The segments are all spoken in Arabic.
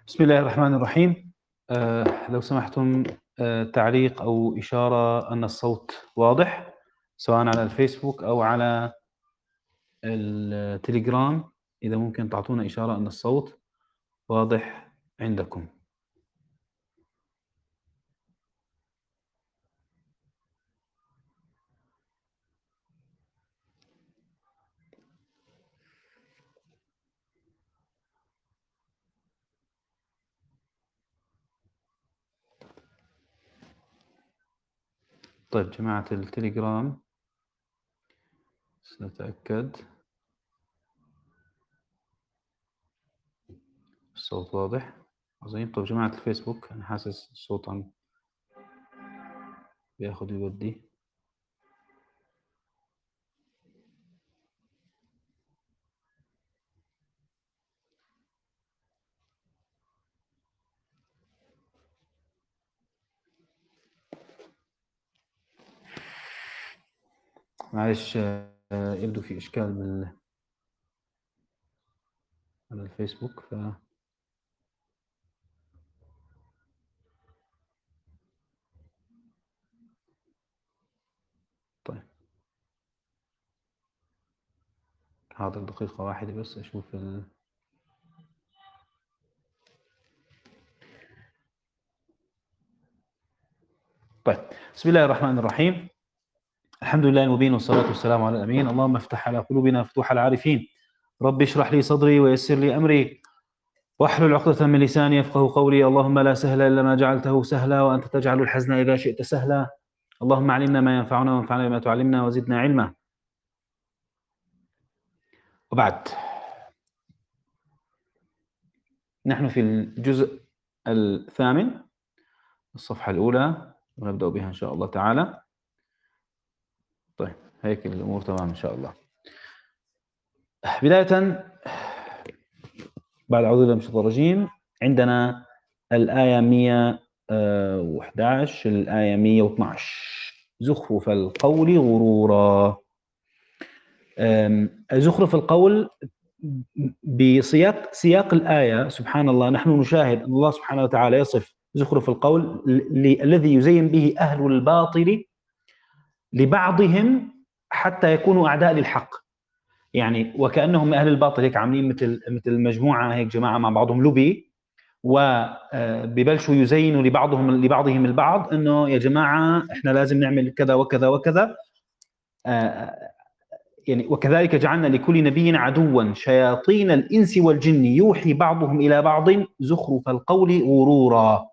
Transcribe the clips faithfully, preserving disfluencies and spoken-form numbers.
بسم الله الرحمن الرحيم. آه لو سمحتم، آه تعليق أو إشارة أن الصوت واضح، سواء على الفيسبوك أو على التليجرام. إذا ممكن تعطونا إشارة أن الصوت واضح عندكم. طيب جماعة التليجرام، سنتأكد الصوت واضح. عظيم. طيب جماعة الفيسبوك، أنا حاسس الصوت عم بياخد ويودي. معلش، آه يبدو في إشكال بال على الفيسبوك. ف طيب حاضر، دقيقة واحدة بس أشوف ال... طيب بسم الله الرحمن الرحيم. الحمد لله المبين، والصلاة والسلام على الأمين. اللهم افتح على قلوبنا فتوح العارفين. رب اشرح لي صدري ويسر لي أمري واحلل عقدة من لساني يفقه قولي. اللهم لا سهل إلا ما جعلته سهلا، وأنت تجعل الحزن إذا شئت سهلا. اللهم علمنا ما ينفعنا، وانفعنا بما تعلمنا، وزدنا علما. وبعد، نحن في الجزء الثامن، الصفحة الأولى، ونبدأ بها إن شاء الله تعالى. طيب هيك الأمور تمام إن شاء الله. بداية، بعد أعوذ بالله من الشيطان الرجيم، عندنا الآية مئة وأحد عشر الآية مئة واثني عشر: زخرف القول غرورا. زخرف القول بسياق سياق الآية، سبحان الله، نحن نشاهد أن الله سبحانه وتعالى يصف زخرف القول الذي يزين به أهل الباطل لبعضهم حتى يكونوا أعداء للحق. يعني وكأنهم أهل الباطل هيك عاملين مثل مثل مجموعة هيك، جماعة مع بعضهم لوبي، وببلشوا يزينوا لبعضهم لبعضهم البعض انه يا جماعه احنا لازم نعمل كذا وكذا وكذا. يعني وكذلك جعلنا لكل نبي عدوا شياطين الانس والجن يوحي بعضهم الى بعض زخرف القول غرورا.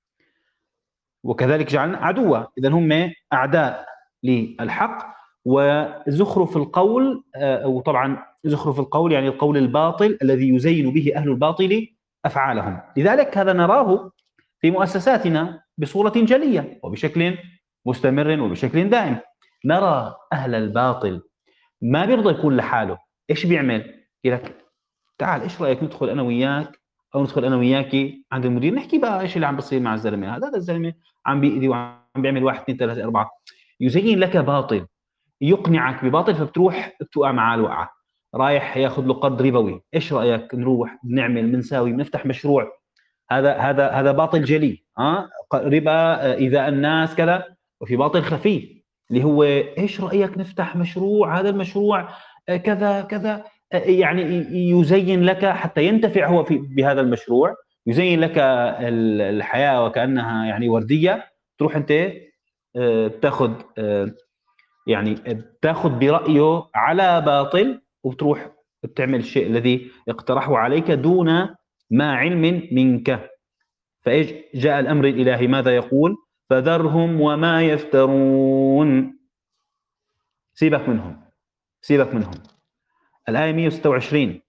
وكذلك جعلنا عدوا، اذا هم اعداء للحق. وزخرف القول، وطبعا زخرف القول يعني القول الباطل الذي يزين به اهل الباطل افعالهم. لذلك هذا نراه في مؤسساتنا بصورة جلية وبشكل مستمر وبشكل دائم. نرى أهل الباطل ما بيرضى يكون لحاله، إيش بيعمل؟ يقول لك تعال إيش رأيك ندخل أنا وياك أو ندخل أنا وياكي عند المدير، نحكي بقى إيش اللي عم بصير مع الزلمة هذا. هذا الزلمة عم بيأذي وعم بيعمل واحد اثنين ثلاثة أربعة، يزين لك باطل، يقنعك بباطل، فبتروح بتوقع معاه الوقعة. رايح ياخذ له قرض ربوي، إيش رأيك نروح بنعمل بنساوي بنفتح مشروع، هذا هذا هذا باطل جلي، ها ربا، ايذاء الناس كذا. وفي باطل خفي اللي هو ايش رايك نفتح مشروع، هذا المشروع كذا كذا، يعني يزين لك حتى ينتفع هو في بهذا المشروع، يزين لك الحياه وكانها يعني ورديه. تروح انت بتاخذ يعني بتاخذ برايه على باطل، وبتروح بتعمل الشيء الذي اقترحه عليك دون ما علم منك. فإيش جاء الأمر الإلهي ماذا يقول؟ فذرهم وما يفترون. سيبك منهم، سيبك منهم. الآية مئة وستة وعشرين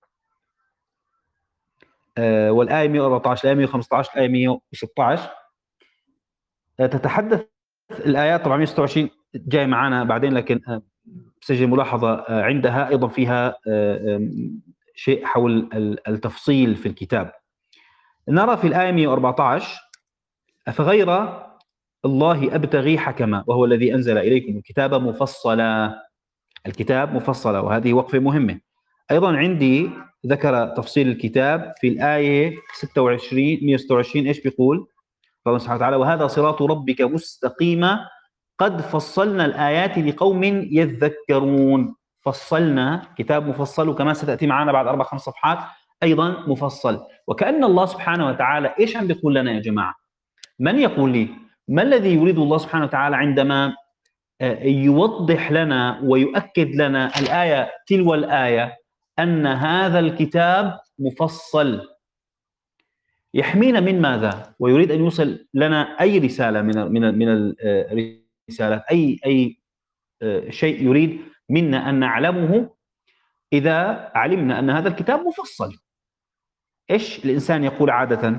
آه والآية مئة وأربعة عشر، الآية مئة وخمسة عشر، الآية مئة وستة عشر آه تتحدث الآيات. طبعا مئة وستة وعشرين جاي معنا بعدين، لكن آه سجل ملاحظة آه عندها أيضا فيها آه شيء حول التفصيل في الكتاب. نرى في الآية مئة وأربعة عشر: أفغير الله أبتغي حكما وهو الذي أنزل إليكم الكتاب مفصلا. الكتاب مفصلا، وهذه وقفة مهمة. أيضا عندي ذكر تفصيل الكتاب في الآية ستة وعشرين مئة وستة وعشرين. إيش بيقول الله سبحانه وتعالى؟ وهذا صراط ربك مستقيما قد فصلنا الآيات لقوم يذكرون. فصلنا كتاب مفصل، وكما ستأتي معنا بعد أربع خمس صفحات أيضا مفصل. وكأن الله سبحانه وتعالى إيش عم بيقول لنا يا جماعة؟ من يقول لي ما الذي يريد الله سبحانه وتعالى عندما يوضح لنا ويؤكد لنا الآية تلو الآية أن هذا الكتاب مفصل؟ يحمينا من ماذا؟ ويريد أن يوصل لنا أي رسالة من من من الرسالات، أي أي شيء يريد منا أن نعلمه إذا علمنا أن هذا الكتاب مفصل. إيش الإنسان يقول عادة؟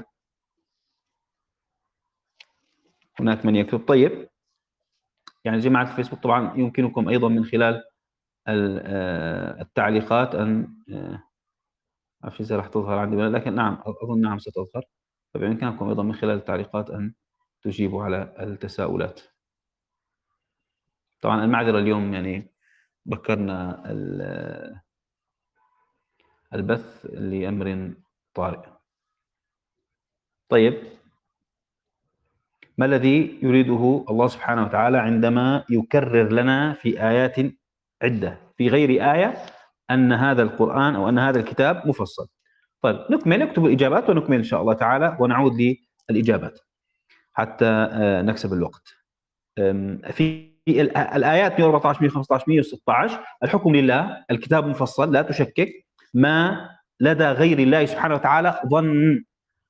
هناك من يكتب طيب، يعني جماعة الفيسبوك طبعا يمكنكم أيضا من خلال التعليقات أن أعرف إذا راح تظهر عندي ولا، لكن نعم أظن نعم ستظهر، فبإمكانكم أيضا من خلال التعليقات أن تجيبوا على التساؤلات. طبعا المعذرة اليوم يعني بكرنا البث لأمر طارئ. طيب، ما الذي يريده الله سبحانه وتعالى عندما يكرر لنا في آيات عدة في غير آية أن هذا القرآن أو أن هذا الكتاب مفصل؟ طيب نكمل، نكتب الإجابات ونكمل إن شاء الله تعالى ونعود للإجابات حتى نكسب الوقت. في الآيات مئة وأربعة عشر مئة وخمسة عشر مئة وستة عشر الحكم لله، الكتاب مفصل لا تشكك، ما لدى غير الله سبحانه وتعالى ظن،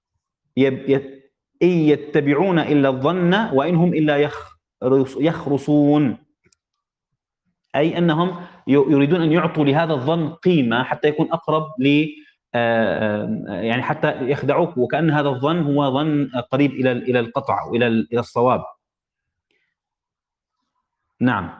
إن يتبعون إلا الظن وإن هم إلا يخرصون، أي أنهم يريدون أن يعطوا لهذا الظن قيمة حتى يكون أقرب ل يعني حتى يخدعوك، وكأن هذا الظن هو ظن قريب إلى إلى القطع وإلى إلى الصواب. نعم،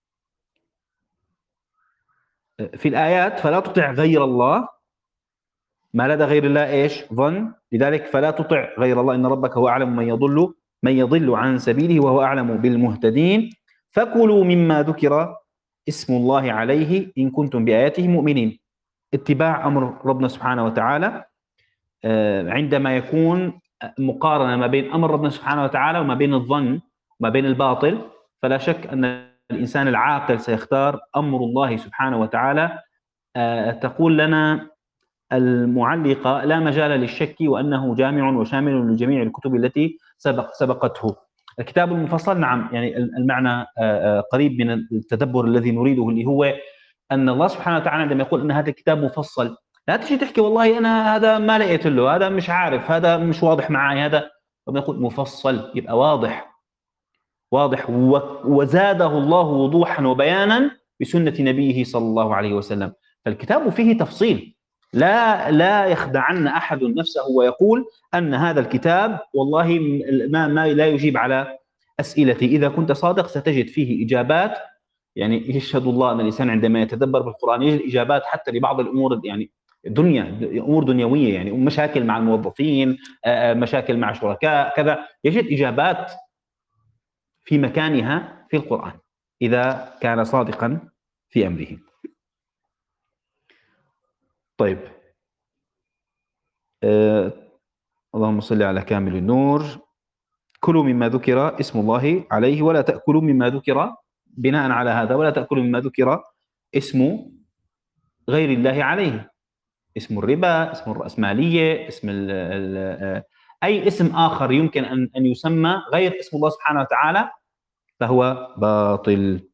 في الآيات فلا تطع غير الله، ما لدى غير الله إيش؟ ظن، لذلك فلا تطع غير الله، إن ربك هو أعلم من يضل من يضل عن سبيله وهو أعلم بالمهتدين، فكلوا مما ذكر اسم الله عليه إن كنتم بآياته مؤمنين. اتباع أمر ربنا سبحانه وتعالى عندما يكون مقارنة ما بين أمر ربنا سبحانه وتعالى وما بين الظن وما بين الباطل، فلا شك أن الإنسان العاقل سيختار أمر الله سبحانه وتعالى. تقول لنا المعلقة لا مجال للشك وأنه جامع وشامل لجميع الكتب التي سبق سبقته. الكتاب المفصل، نعم، يعني المعنى قريب من التدبر الذي نريده، اللي هو أن الله سبحانه وتعالى عندما يقول أن هذا الكتاب مفصل، لا تجي تحكي والله أنا هذا ما لقيت له، هذا مش عارف، هذا مش واضح معي، هذا لما يقول مفصل يبقى واضح واضح، وزاده الله وضوحا وبيانا بسنة نبيه صلى الله عليه وسلم. فالكتاب فيه تفصيل، لا لا يخدعن أحد نفسه ويقول أن هذا الكتاب والله ما, ما لا يجيب على أسئلتي. إذا كنت صادق ستجد فيه إجابات، يعني يشهد الله أن الإنسان عندما يتدبر بالقرآن يجد إجابات حتى لبعض الأمور، يعني دنيا أمور دنيوية، يعني مشاكل مع الموظفين، مشاكل مع شركاء كذا، يجد إجابات في مكانها في القرآن إذا كان صادقا في أمره. طيب، آه اللهم صل على كامل النور. كلوا مما ذكر اسم الله عليه ولا تأكلوا مما ذكر، بناء على هذا ولا تأكلوا مما ذكر اسم غير الله عليه، اسم الربا، اسم الرأسمالية، اسم ال ال أي اسم آخر يمكن أن أن يسمى غير اسم الله سبحانه وتعالى فهو باطل.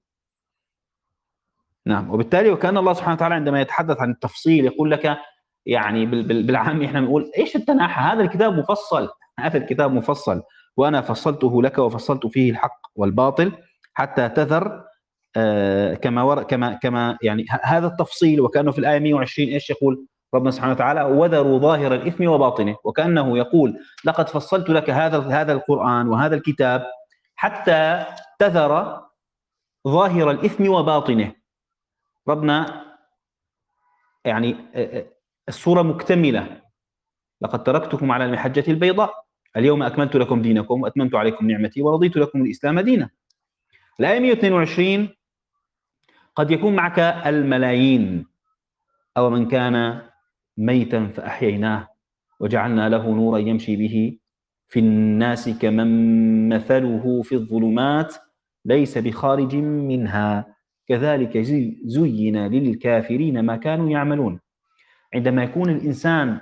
نعم، وبالتالي وكأن الله سبحانه وتعالى عندما يتحدث عن التفصيل يقول لك، يعني بالعام احنا بنقول ايش التناحى، هذا الكتاب مفصل، هذا الكتاب مفصل وانا فصلته لك وفصلت فيه الحق والباطل حتى تذر آه كما ور... كما كما يعني هذا التفصيل. وكأنه في الآية مئة وعشرين ايش يقول ربنا سبحانه وتعالى؟ وذروا ظاهر الإثم وباطنه، وكأنه يقول لقد فصلت لك هذا هذا القرآن وهذا الكتاب حتى تذر ظاهر الإثم وباطنه. ربنا يعني الصورة مكتملة، لقد تركتكم على المحجة البيضاء اليوم أكملت لكم دينكم وأتممت عليكم نعمتي ورضيت لكم الإسلام دينا. الآية مئة واثنين وعشرين قد يكون معك الملايين أو من كان ميتا فأحييناه وجعلنا له نورا يمشي به في الناس كمن مثله في الظلمات ليس بخارج منها كذلك زين للكافرين ما كانوا يعملون. عندما يكون الإنسان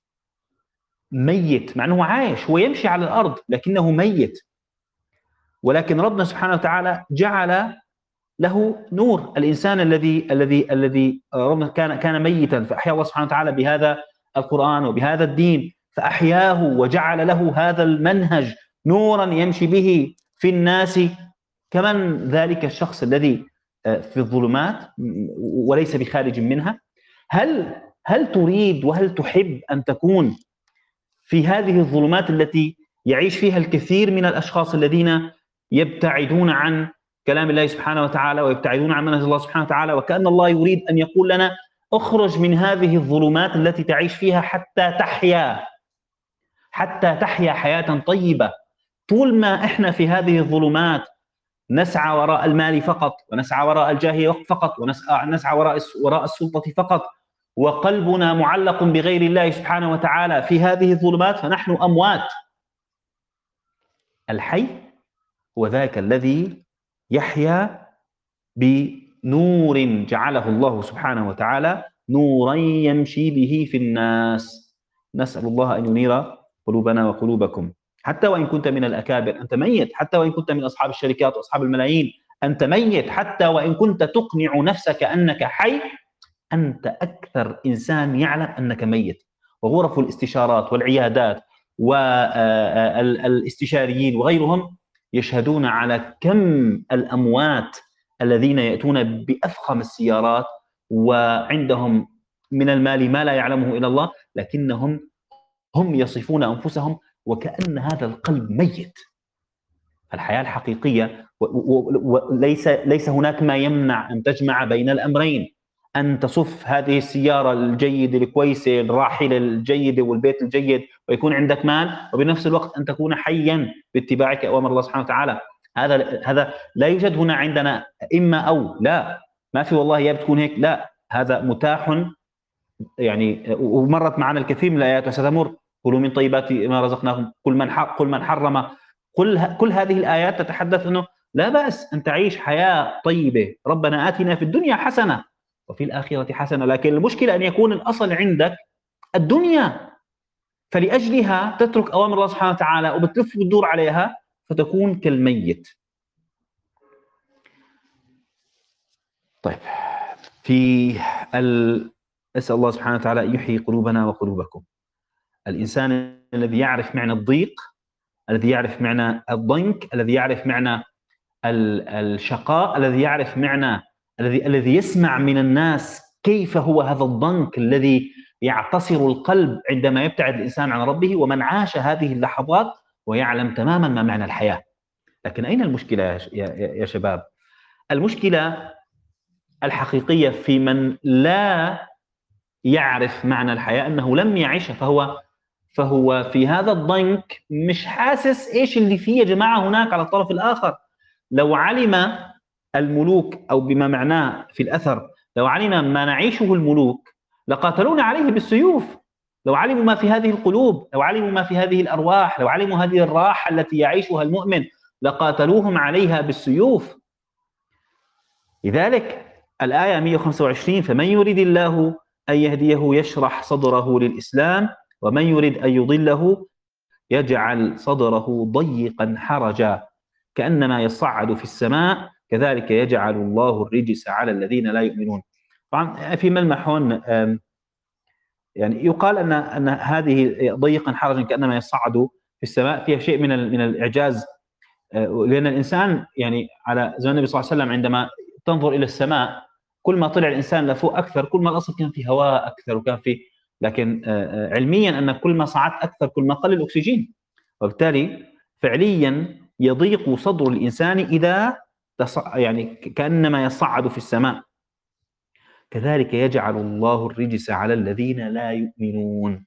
ميت، مع أنه عايش، هو يمشي على الأرض لكنه ميت، ولكن ربنا سبحانه وتعالى جعل له نور. الإنسان الذي الذي الذي ربنا كان كان ميتا فأحيا الله سبحانه وتعالى بهذا القرآن وبهذا الدين، فأحياه وجعل له هذا المنهج نورا يمشي به في الناس كمن ذلك الشخص الذي في الظلمات وليس بخارج منها. هل هل تريد وهل تحب أن تكون في هذه الظلمات التي يعيش فيها الكثير من الأشخاص الذين يبتعدون عن كلام الله سبحانه وتعالى ويبتعدون عن منهج الله سبحانه وتعالى، وكأن الله يريد أن يقول لنا اخرج من هذه الظلمات التي تعيش فيها حتى تحيا حتى تحيا حياة طيبة. طول ما احنا في هذه الظلمات نسعى وراء المال فقط، ونسعى وراء الجاه فقط، ونسعى وراء وراء السلطة فقط، وقلبنا معلق بغير الله سبحانه وتعالى في هذه الظلمات، فنحن أموات. الحي هو ذاك الذي يحيا بنور جعله الله سبحانه وتعالى نورا يمشي به في الناس. نسأل الله أن ينير قلوبنا وقلوبكم. حتى وإن كنت من الأكابر أنت ميت، حتى وإن كنت من أصحاب الشركات وأصحاب الملايين أنت ميت، حتى وإن كنت تقنع نفسك أنك حي أنت أكثر إنسان يعلم أنك ميت. وغرف الاستشارات والعيادات والاستشاريين وغيرهم يشهدون على كم الأموات الذين يأتون بأفخم السيارات وعندهم من المال ما لا يعلمه إلا الله، لكنهم هم يصفون أنفسهم وكأن هذا القلب ميت. الحياة الحقيقية وليس ليس هناك ما يمنع أن تجمع بين الأمرين، أن تصف هذه السيارة الجيدة الكويسة الراحلة الجيدة والبيت الجيد ويكون عندك مال، وبنفس الوقت أن تكون حيا باتباعك أوامر الله سبحانه وتعالى. هذا هذا لا يوجد هنا عندنا إما أو، لا، ما في والله يا بتكون هيك، لا، هذا متاح. يعني ومرت معنا الكثير من الآيات وستمر، كلوا من طيبات ما رزقناكم، كل من قل من حرم، كل كل هذه الآيات تتحدث أنه لا بأس أن تعيش حياة طيبة. ربنا آتنا في الدنيا حسنة وفي الآخرة حسنة، لكن المشكلة أن يكون الأصل عندك الدنيا، فلأجلها تترك أوامر الله سبحانه وتعالى وبتلف وتدور عليها فتكون كالميت. طيب، في ال... أسأل الله سبحانه وتعالى أن يحيي قلوبنا وقلوبكم. الإنسان الذي يعرف معنى الضيق، الذي يعرف معنى الضنك، الذي يعرف معنى الشقاء، الذي يعرف معنى الذي الذي يسمع من الناس كيف هو هذا الضنك الذي يعتصر القلب عندما يبتعد الإنسان عن ربه، ومن عاش هذه اللحظات ويعلم تماما ما معنى الحياة. لكن أين المشكلة يا يا شباب؟ المشكلة الحقيقية في من لا يعرف معنى الحياة، أنه لم يعيش، فهو فهو في هذا الضنك مش حاسس إيش اللي فيه يا جماعة هناك على الطرف الآخر. لو علم الملوك، أو بما معناه في الأثر، لو علم ما نعيشه الملوك لقاتلونا عليه بالسيوف. لو علموا ما في هذه القلوب، لو علموا ما في هذه الأرواح، لو علموا هذه الراحة التي يعيشها المؤمن لقاتلوهم عليها بالسيوف. لذلك الآية مئة وخمسة وعشرين: فمن يريد الله أن يهديه يشرح صدره للإسلام ومن يريد أن يضله يجعل صدره ضيقا حرجا كأنما يصعد في السماء كذلك يجعل الله الرجس على الذين لا يؤمنون. طبعا في ملمح هون، يعني يقال أن أن هذه ضيقا حرجا كأنما يصعد في السماء فيها شيء من من الإعجاز، لأن الإنسان يعني على زمان النبي صلى الله عليه وسلم عندما تنظر إلى السماء كل ما طلع الإنسان لفوق أكثر كل ما الأصل كان في هواء أكثر وكان في، لكن علميا أن كل ما صعدت أكثر كل ما قل الأكسجين، وبالتالي فعليا يضيق صدر الإنسان إذا يعني كأنما يصعد في السماء. كذلك يجعل الله الرجس على الذين لا يؤمنون.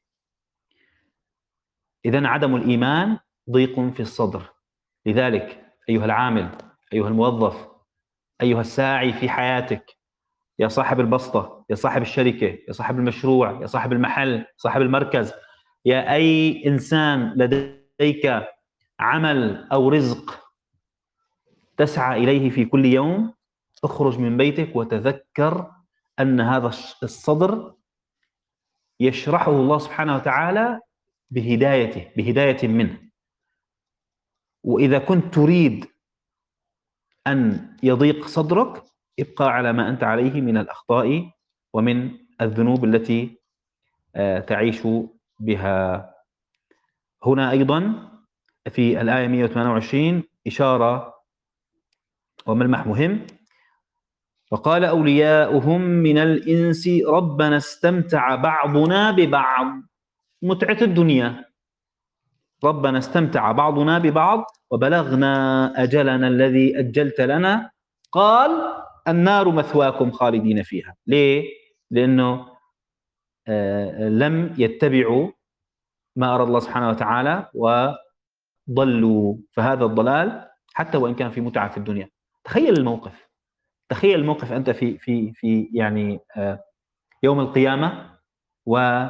إذن عدم الإيمان ضيق في الصدر. لذلك أيها العامل، أيها الموظف، أيها الساعي في حياتك، يا صاحب البسطة، يا صاحب الشركة، يا صاحب المشروع، يا صاحب المحل، صاحب المركز، يا أي إنسان لديك عمل أو رزق تسعى إليه في كل يوم، اخرج من بيتك وتذكر أن هذا الصدر يشرحه الله سبحانه وتعالى بهدايته، بهداية منه. وإذا كنت تريد أن يضيق صدرك، ابقى على ما أنت عليه من الأخطاء ومن الذنوب التي تعيش بها. هنا أيضا في الآية مئة وثمانية وعشرين إشارة وملمح مهم: وقال أولياؤهم من الإنس ربنا استمتع بعضنا ببعض. متعة الدنيا، ربنا استمتع بعضنا ببعض وبلغنا أجلنا الذي أجلت لنا، قال النار مثواكم خالدين فيها. ليه؟ لأنه آه لم يتبعوا ما أراد الله سبحانه وتعالى وضلوا، فهذا الضلال حتى وإن كان في متعة في الدنيا. تخيل الموقف، تخيل الموقف أنت في في في يعني آه يوم القيامة، و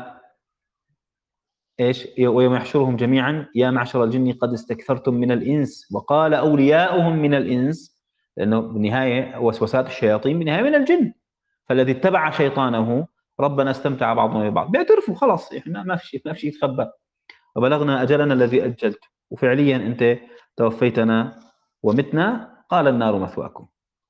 إيش ويوم يحشرهم جميعا يا معشر الجن قد استكثرتم من الإنس وقال أولياؤهم من الإنس، لأنه بالنهاية وسوسات الشياطين بالنهاية من الجن، فالذي اتبع شيطانه ربنا استمتع بعضنا ببعض، بيعترفوا خلاص احنا ما في شيء، ما في شيء يتخبى، وبلغنا أجلنا الذي أجلت، وفعليا أنت توفيتنا ومتنا، قال النار مثواكم.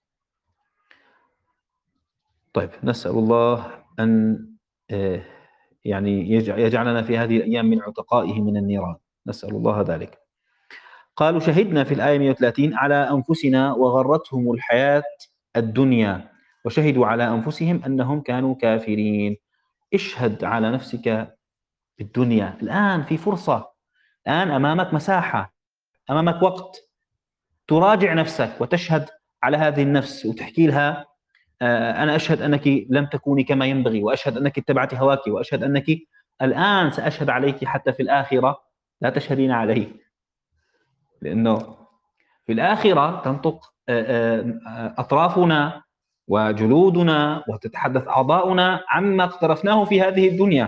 طيب، نسأل الله أن يعني يجعلنا في هذه الأيام من عتقائه من النيران، نسأل الله ذلك. قالوا شهدنا في الآية مئة وثلاثين على أنفسنا وغرتهم الحياة الدنيا وشهدوا على أنفسهم أنهم كانوا كافرين. اشهد على نفسك بالدنيا. الآن في فرصة، الآن أمامك مساحة، أمامك وقت تراجع نفسك وتشهد على هذه النفس وتحكي لها أنا أشهد أنك لم تكوني كما ينبغي، وأشهد أنك اتبعت هواك، وأشهد أنك الآن سأشهد عليك حتى في الآخرة لا تشهدين علي، لأنه في الآخرة تنطق أطرافنا وجلودنا وتتحدث أعضاؤنا عما اقترفناه في هذه الدنيا.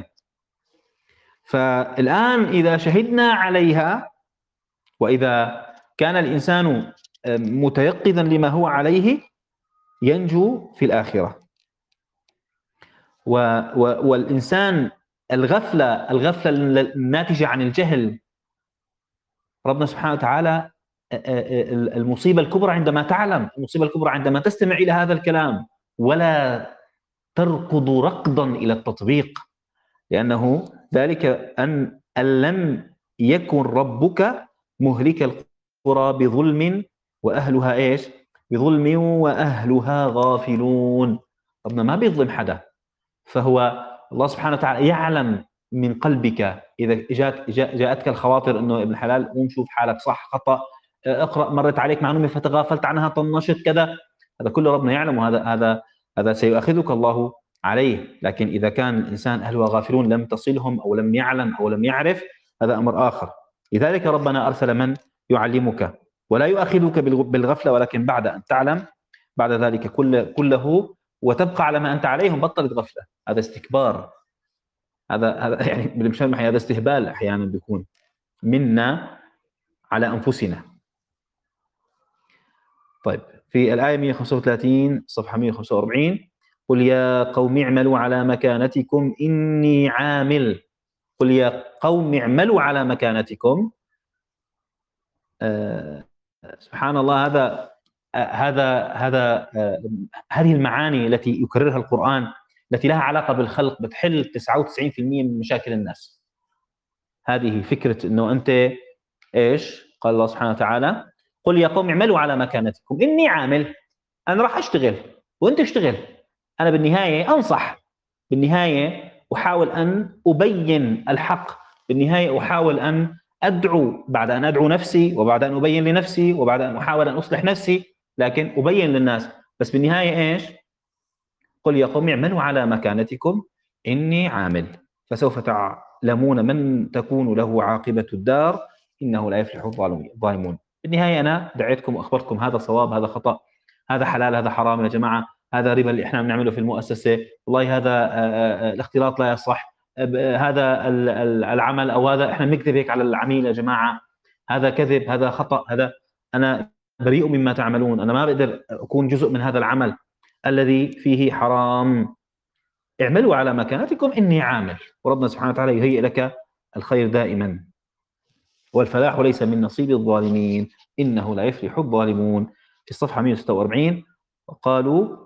فالآن إذا شهدنا عليها، وإذا كان الإنسان متيقظا لما هو عليه، ينجو في الآخرة. والإنسان الغفلة الغفلة الناتجة عن الجهل، ربنا سبحانه وتعالى المصيبة الكبرى عندما تعلم، المصيبة الكبرى عندما تستمع إلى هذا الكلام ولا تركض ركضا إلى التطبيق، لأنه ذلك أن لم يكن ربك مهلك القرى بظلم وأهلها إيش؟ بظلم وأهلها غافلون. ربنا ما بيظلم حدا، فهو الله سبحانه وتعالى يعلم من قلبك. إذا جاءت جاءتك الخواطر إنه ابن حلال قوم شوف حالك صح خطأ، اقرأ، مرت عليك معلومة فتغافلت عنها، طنشت كذا، هذا كله ربنا يعلم، وهذا هذا هذا سيؤاخذك الله عليه. لكن إذا كان الإنسان أهلها غافلون لم تصلهم أو لم يعلم أو لم يعرف، هذا أمر آخر. لذلك ربنا أرسل من يعلمك ولا يؤاخذك بالغفلة، ولكن بعد أن تعلم بعد ذلك كل كله وتبقى على ما أنت عليهم، بطلت غفلة. هذا استكبار، هذا هذا يعني بالمشان هذا استهبال أحيانا بيكون منا على أنفسنا. طيب، في الآية مئة وخمسة وثلاثين صفحة مئة وخمسة وأربعين: قل يا قوم اعملوا على مكانتكم إني عامل. قل يا قوم اعملوا على مكانتكم. آه سبحان الله، هذا آه هذا هذا آه هذه المعاني التي يكررها القرآن التي لها علاقة بالخلق بتحل تسعة وتسعين بالمئة من مشاكل الناس. هذه فكرة إنه أنت إيش؟ قال الله سبحانه وتعالى: قل يا قوم اعملوا على مكانتكم إني عامل. أنا راح أشتغل وأنت اشتغل، أنا بالنهاية أنصح، بالنهاية أحاول أن أبين الحق، بالنهاية أحاول أن أدعو، بعد أن أدعو نفسي وبعد أن أبين لنفسي وبعد أن أحاول أن أصلح نفسي، لكن أبين للناس. بس بالنهاية إيش؟ قل يا قوم اعملوا على مكانتكم إني عامل فسوف تعلمون من تكون له عاقبة الدار إنه لا يفلح الظالمون. بالنهاية أنا دعيتكم وأخبرتكم هذا صواب، هذا خطأ، هذا حلال، هذا حرام. يا جماعة هذا ربا اللي احنا بنعمله في المؤسسة، والله هذا الاختلاط لا يصح، هذا العمل أو هذا احنا بنكذب هيك على العميل يا جماعة، هذا كذب، هذا خطأ، هذا أنا بريء مما تعملون، أنا ما بقدر أكون جزء من هذا العمل الذي فيه حرام. اعملوا على مكانتكم إني عامل، وربنا سبحانه وتعالى يهيئ لك الخير دائما. والفلاح ليس من نصيب الظالمين إنه لا يفلح الظالمون. في الصفحة مئة وستة وأربعين وقالوا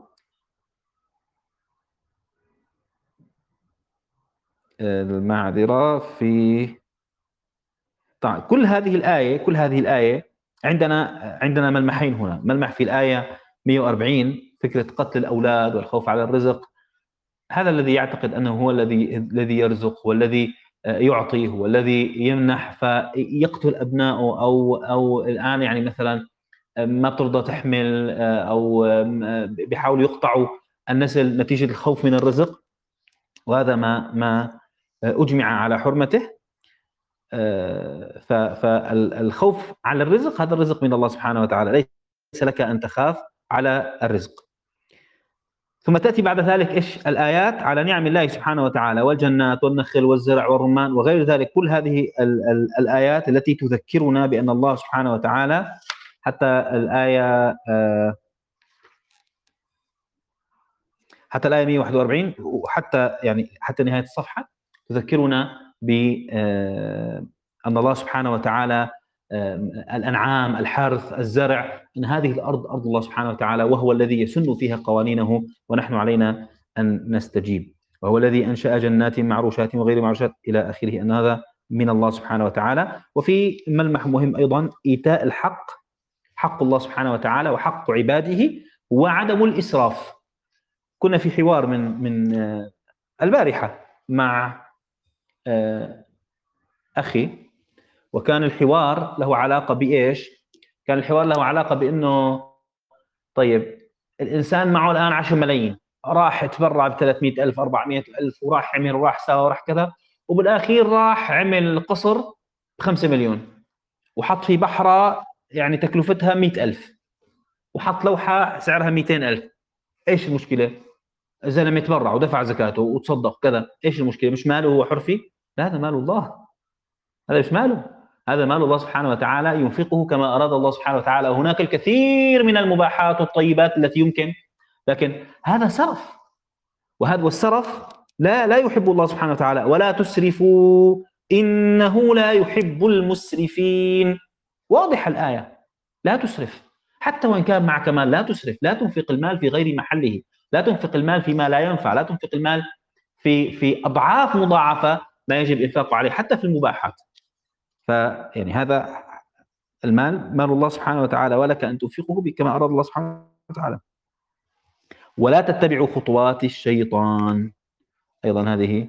المعذرة في طيب كل هذه الآية كل هذه الآية عندنا عندنا ملمحين هنا. ملمح في الآية مئة وأربعين فكرة قتل الأولاد والخوف على الرزق، هذا الذي يعتقد أنه هو الذي الذي يرزق والذي يعطي هو الذي يمنح فيقتل أبنائه، أو أو الآن يعني مثلا ما بترضى تحمل أو بيحاولوا يقطعوا النسل نتيجة الخوف من الرزق، وهذا ما ما أجمع على حرمته. فالخوف على الرزق هذا الرزق من الله سبحانه وتعالى، ليس لك أن تخاف على الرزق. ثم تأتي بعد ذلك إيش؟ الآيات على نعم الله سبحانه وتعالى، والجنات والنخل والزرع والرمان وغير ذلك، كل هذه ال ال الآيات التي تذكرنا بأن الله سبحانه وتعالى، حتى الآية حتى الآية مئة وواحد وأربعين وحتى يعني حتى نهاية الصفحة تذكرنا بأن الله سبحانه وتعالى الأنعام، الحرث، الزرع، أن هذه الأرض أرض الله سبحانه وتعالى، وهو الذي يسن فيها قوانينه ونحن علينا أن نستجيب، وهو الذي أنشأ جنات معروشات وغير معروشات إلى آخره، أن هذا من الله سبحانه وتعالى. وفي ملمح مهم أيضا إيتاء الحق، حق الله سبحانه وتعالى وحق عباده، وعدم الإسراف. كنا في حوار من من البارحة مع أخي، وكان الحوار له علاقة بإيش؟ كان الحوار له علاقة بأنه طيب الإنسان معه الآن عشر ملايين، راح تبرع ب ثلاثمئة ألف أربعمئة ألف وراح عمل وراح سوى وراح كذا، وبالأخير راح عمل قصر بخمسة مليون وحط في بحرة يعني تكلفتها مئة ألف، وحط لوحة سعرها مئتين ألف. إيش المشكلة؟ الزلمة تبرع ودفع زكاته وتصدق كذا، إيش المشكلة؟ مش ماله هو حرفي؟ لا، هذا مال الله، هذا مش ماله، هذا مال الله سبحانه وتعالى ينفقه كما أراد الله سبحانه وتعالى. هناك الكثير من المباحات والطيبات التي يمكن، لكن هذا سرف، وهذا والسرف لا لا يحب الله سبحانه وتعالى. ولا تسرفوا إنه لا يحب المسرفين. واضح الآية، لا تسرف، حتى وإن كان معك مال لا تسرف، لا تنفق المال في غير محله، لا تنفق المال فيما لا ينفع، لا تنفق المال في في أضعاف مضاعفة ما يجب إنفاقه عليه حتى في المباحات. فيعني هذا المال مال الله سبحانه وتعالى، ولك أن تنفقه كما أراد الله سبحانه وتعالى. ولا تتبعوا خطوات الشيطان، أيضا هذه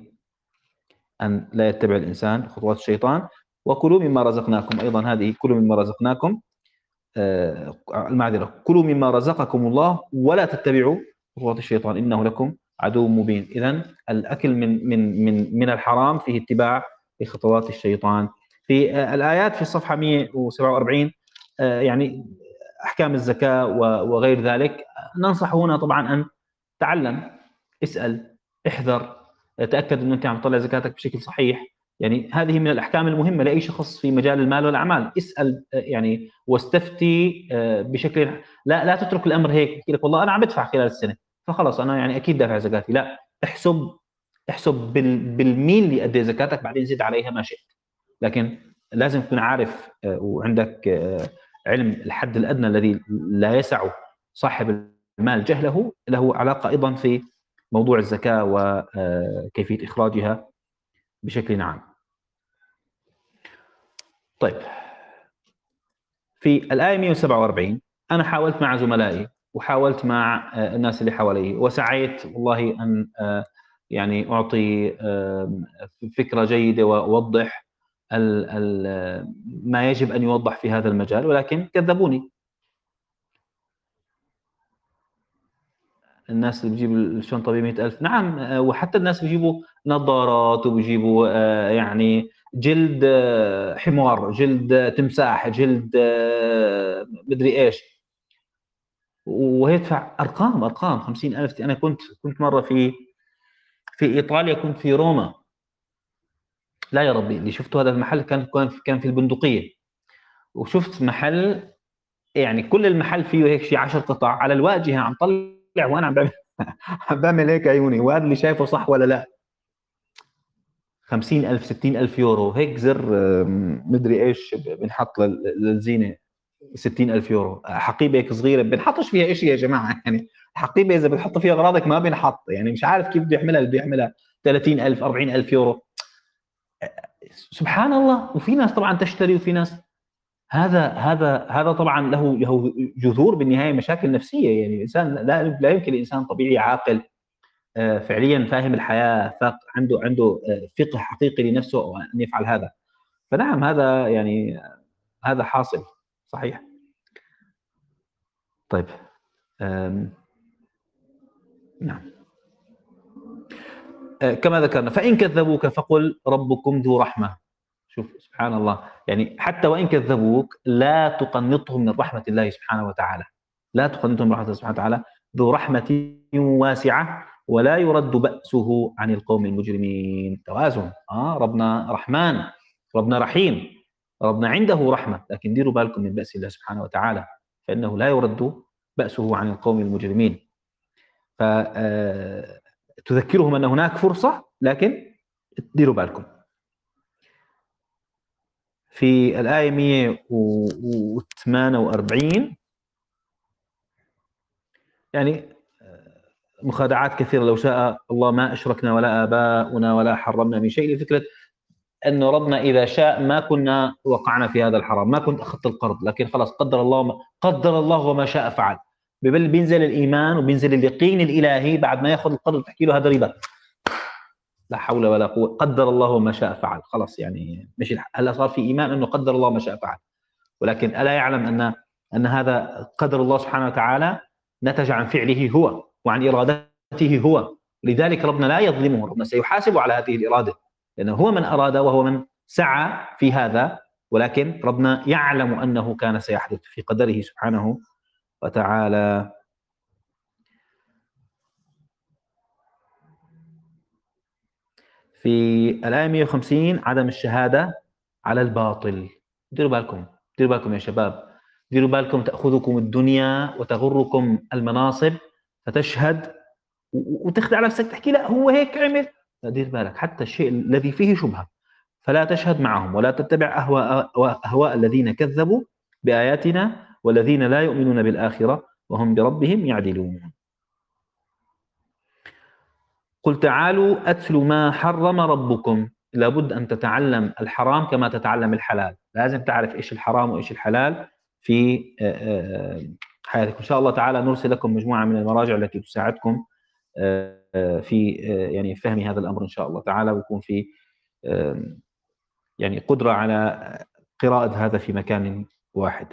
أن لا يتبع الإنسان خطوات الشيطان. وكلوا مما رزقناكم، أيضا هذه كلوا مما رزقناكم، آه المعذرة كلوا مما رزقكم الله ولا تتبعوا خطوات الشيطان إنه لكم عدو مبين. إذن الأكل من من من من الحرام فيه اتباع لخطوات الشيطان. في آه الآيات في الصفحة مئة وسبعة وأربعين آه يعني أحكام الزكاة وغير ذلك، ننصح هنا طبعا أن تعلم، اسأل، احذر، تأكد أنه أنت عم تطلع زكاتك بشكل صحيح. يعني هذه من الأحكام المهمة لأي شخص في مجال المال والأعمال. اسأل يعني واستفتي بشكل، لا لا تترك الأمر هيك يحكي لك والله أنا عم بدفع خلال السنة فخلص أنا يعني أكيد دافع زكاتي. لا، احسب احسب بالميل اللي قد زكاتك، بعدين زيد عليها ما شئت، لكن لازم تكون عارف وعندك علم الحد الأدنى الذي لا يسع صاحب المال جهله. له علاقة أيضا في موضوع الزكاة وكيفية إخراجها بشكل عام. طيب، في الآية مئة وسبعة وأربعين أنا حاولت مع زملائي وحاولت مع الناس اللي حوالي وسعيت والله أن يعني أعطي فكرة جيدة وأوضح ما يجب أن يوضح في هذا المجال، ولكن كذبوني. الناس اللي بيجيبوا الشنطة بمئة ألف، نعم، وحتى الناس بيجيبوا نظارات وبيجيبوا يعني جلد حمار، جلد تمساح، جلد مدري إيش. ويدفع ارقام ارقام خمسين ألف. انا كنت كنت مره في في ايطاليا، كنت في روما. لا يا ربي، اللي شفته هذا المحل كان كان كان في البندقيه. وشفت محل، يعني كل المحل فيه هيك شيء عشر قطع على الواجهه، عم طلع وانا عم بعمل عم بعمل هيك عيوني، وهذا اللي شايفه صح ولا لا؟ خمسين ألف ستين ألف يورو هيك زر، آم، مدري ايش بنحط لل- للزينه. ستين ألف يورو حقيبه هيك صغيره، بنحطش فيها شيء يا جماعه يعني. الحقيبه اذا بتحط فيها اغراضك ما بنحط، يعني مش عارف كيف بده يعملها اللي بيعملها. ثلاثين ألف أربعين ألف يورو، سبحان الله. وفي ناس طبعا تشتري، وفي ناس، هذا هذا هذا طبعا له له جذور بالنهايه، مشاكل نفسيه. يعني الانسان لا لا يمكن الانسان طبيعي عاقل، آه، فعليا فاهم الحياه، فاق عنده عنده آه، فقه حقيقي لنفسه ان يفعل هذا. فنعم، هذا يعني هذا حاصل صحيح. طيب. آم، نعم. آه، كما ذكرنا، فإن كذبوك فقل ربكم ذو رحمة. شوف سبحان الله، يعني حتى وإن كذبوك لا تقنطهم من رحمة الله سبحانه وتعالى. لا تقنطهم من رحمة الله سبحانه وتعالى. ذو رحمة واسعة ولا يرد بأسه عن القوم المجرمين. توازن. آه ربنا رحمن، ربنا رحيم، ربنا عنده رحمة، لكن ديروا بالكم من بأس الله سبحانه وتعالى، فإنه لا يرد بأسه عن القوم المجرمين. فتذكرهم أن هناك فرصة، لكن ديروا بالكم. في الآية مئة وثمانية وأربعين، يعني مخادعات كثيرة. لو شاء الله ما أشركنا ولا آباؤنا ولا حرمنا من شيء، لفكرة أنه ربنا إذا شاء ما كنا وقعنا في هذا الحرام، ما كنت أخذت القرض، لكن خلاص قدر الله ما قدر الله وما شاء فعل. بينزل الإيمان وبينزل اليقين الإلهي بعد ما ياخذ القرض، وتحكي له هذا ربا. لا حول ولا قوة، قدر الله ما شاء فعل. خلاص يعني مش هلا صار في إيمان أنه قدر الله ما شاء فعل. ولكن ألا يعلم أن أن هذا قدر الله سبحانه وتعالى نتج عن فعله هو وعن إرادته هو. لذلك ربنا لا يظلمه، ربنا سيحاسب على هذه الإرادة، لأنه هو من أراد وهو من سعى في هذا. ولكن ربنا يعلم أنه كان سيحدث في قدره سبحانه وتعالى. في الآية مئة وخمسين، عدم الشهادة على الباطل. ديروا بالكم، ديروا بالكم يا شباب، ديروا بالكم. تأخذكم الدنيا وتغركم المناصب، فتشهد وتخدع نفسك، تحكي لا هو هيك عمل. دير بالك، حتى الشيء الذي فيه شبهة فلا تشهد معهم، ولا تتبع أهواء, أهواء الذين كذبوا بآياتنا والذين لا يؤمنون بالآخرة وهم بربهم يعدلون. قل تعالوا أتل ما حرم ربكم. لابد أن تتعلم الحرام كما تتعلم الحلال. لازم تعرف إيش الحرام وإيش الحلال في حياتك. إن شاء الله تعالى نرسل لكم مجموعة من المراجع التي تساعدكم في يعني فهم هذا الأمر إن شاء الله تعالى، ويكون في يعني قدرة على قراءة هذا في مكان واحد.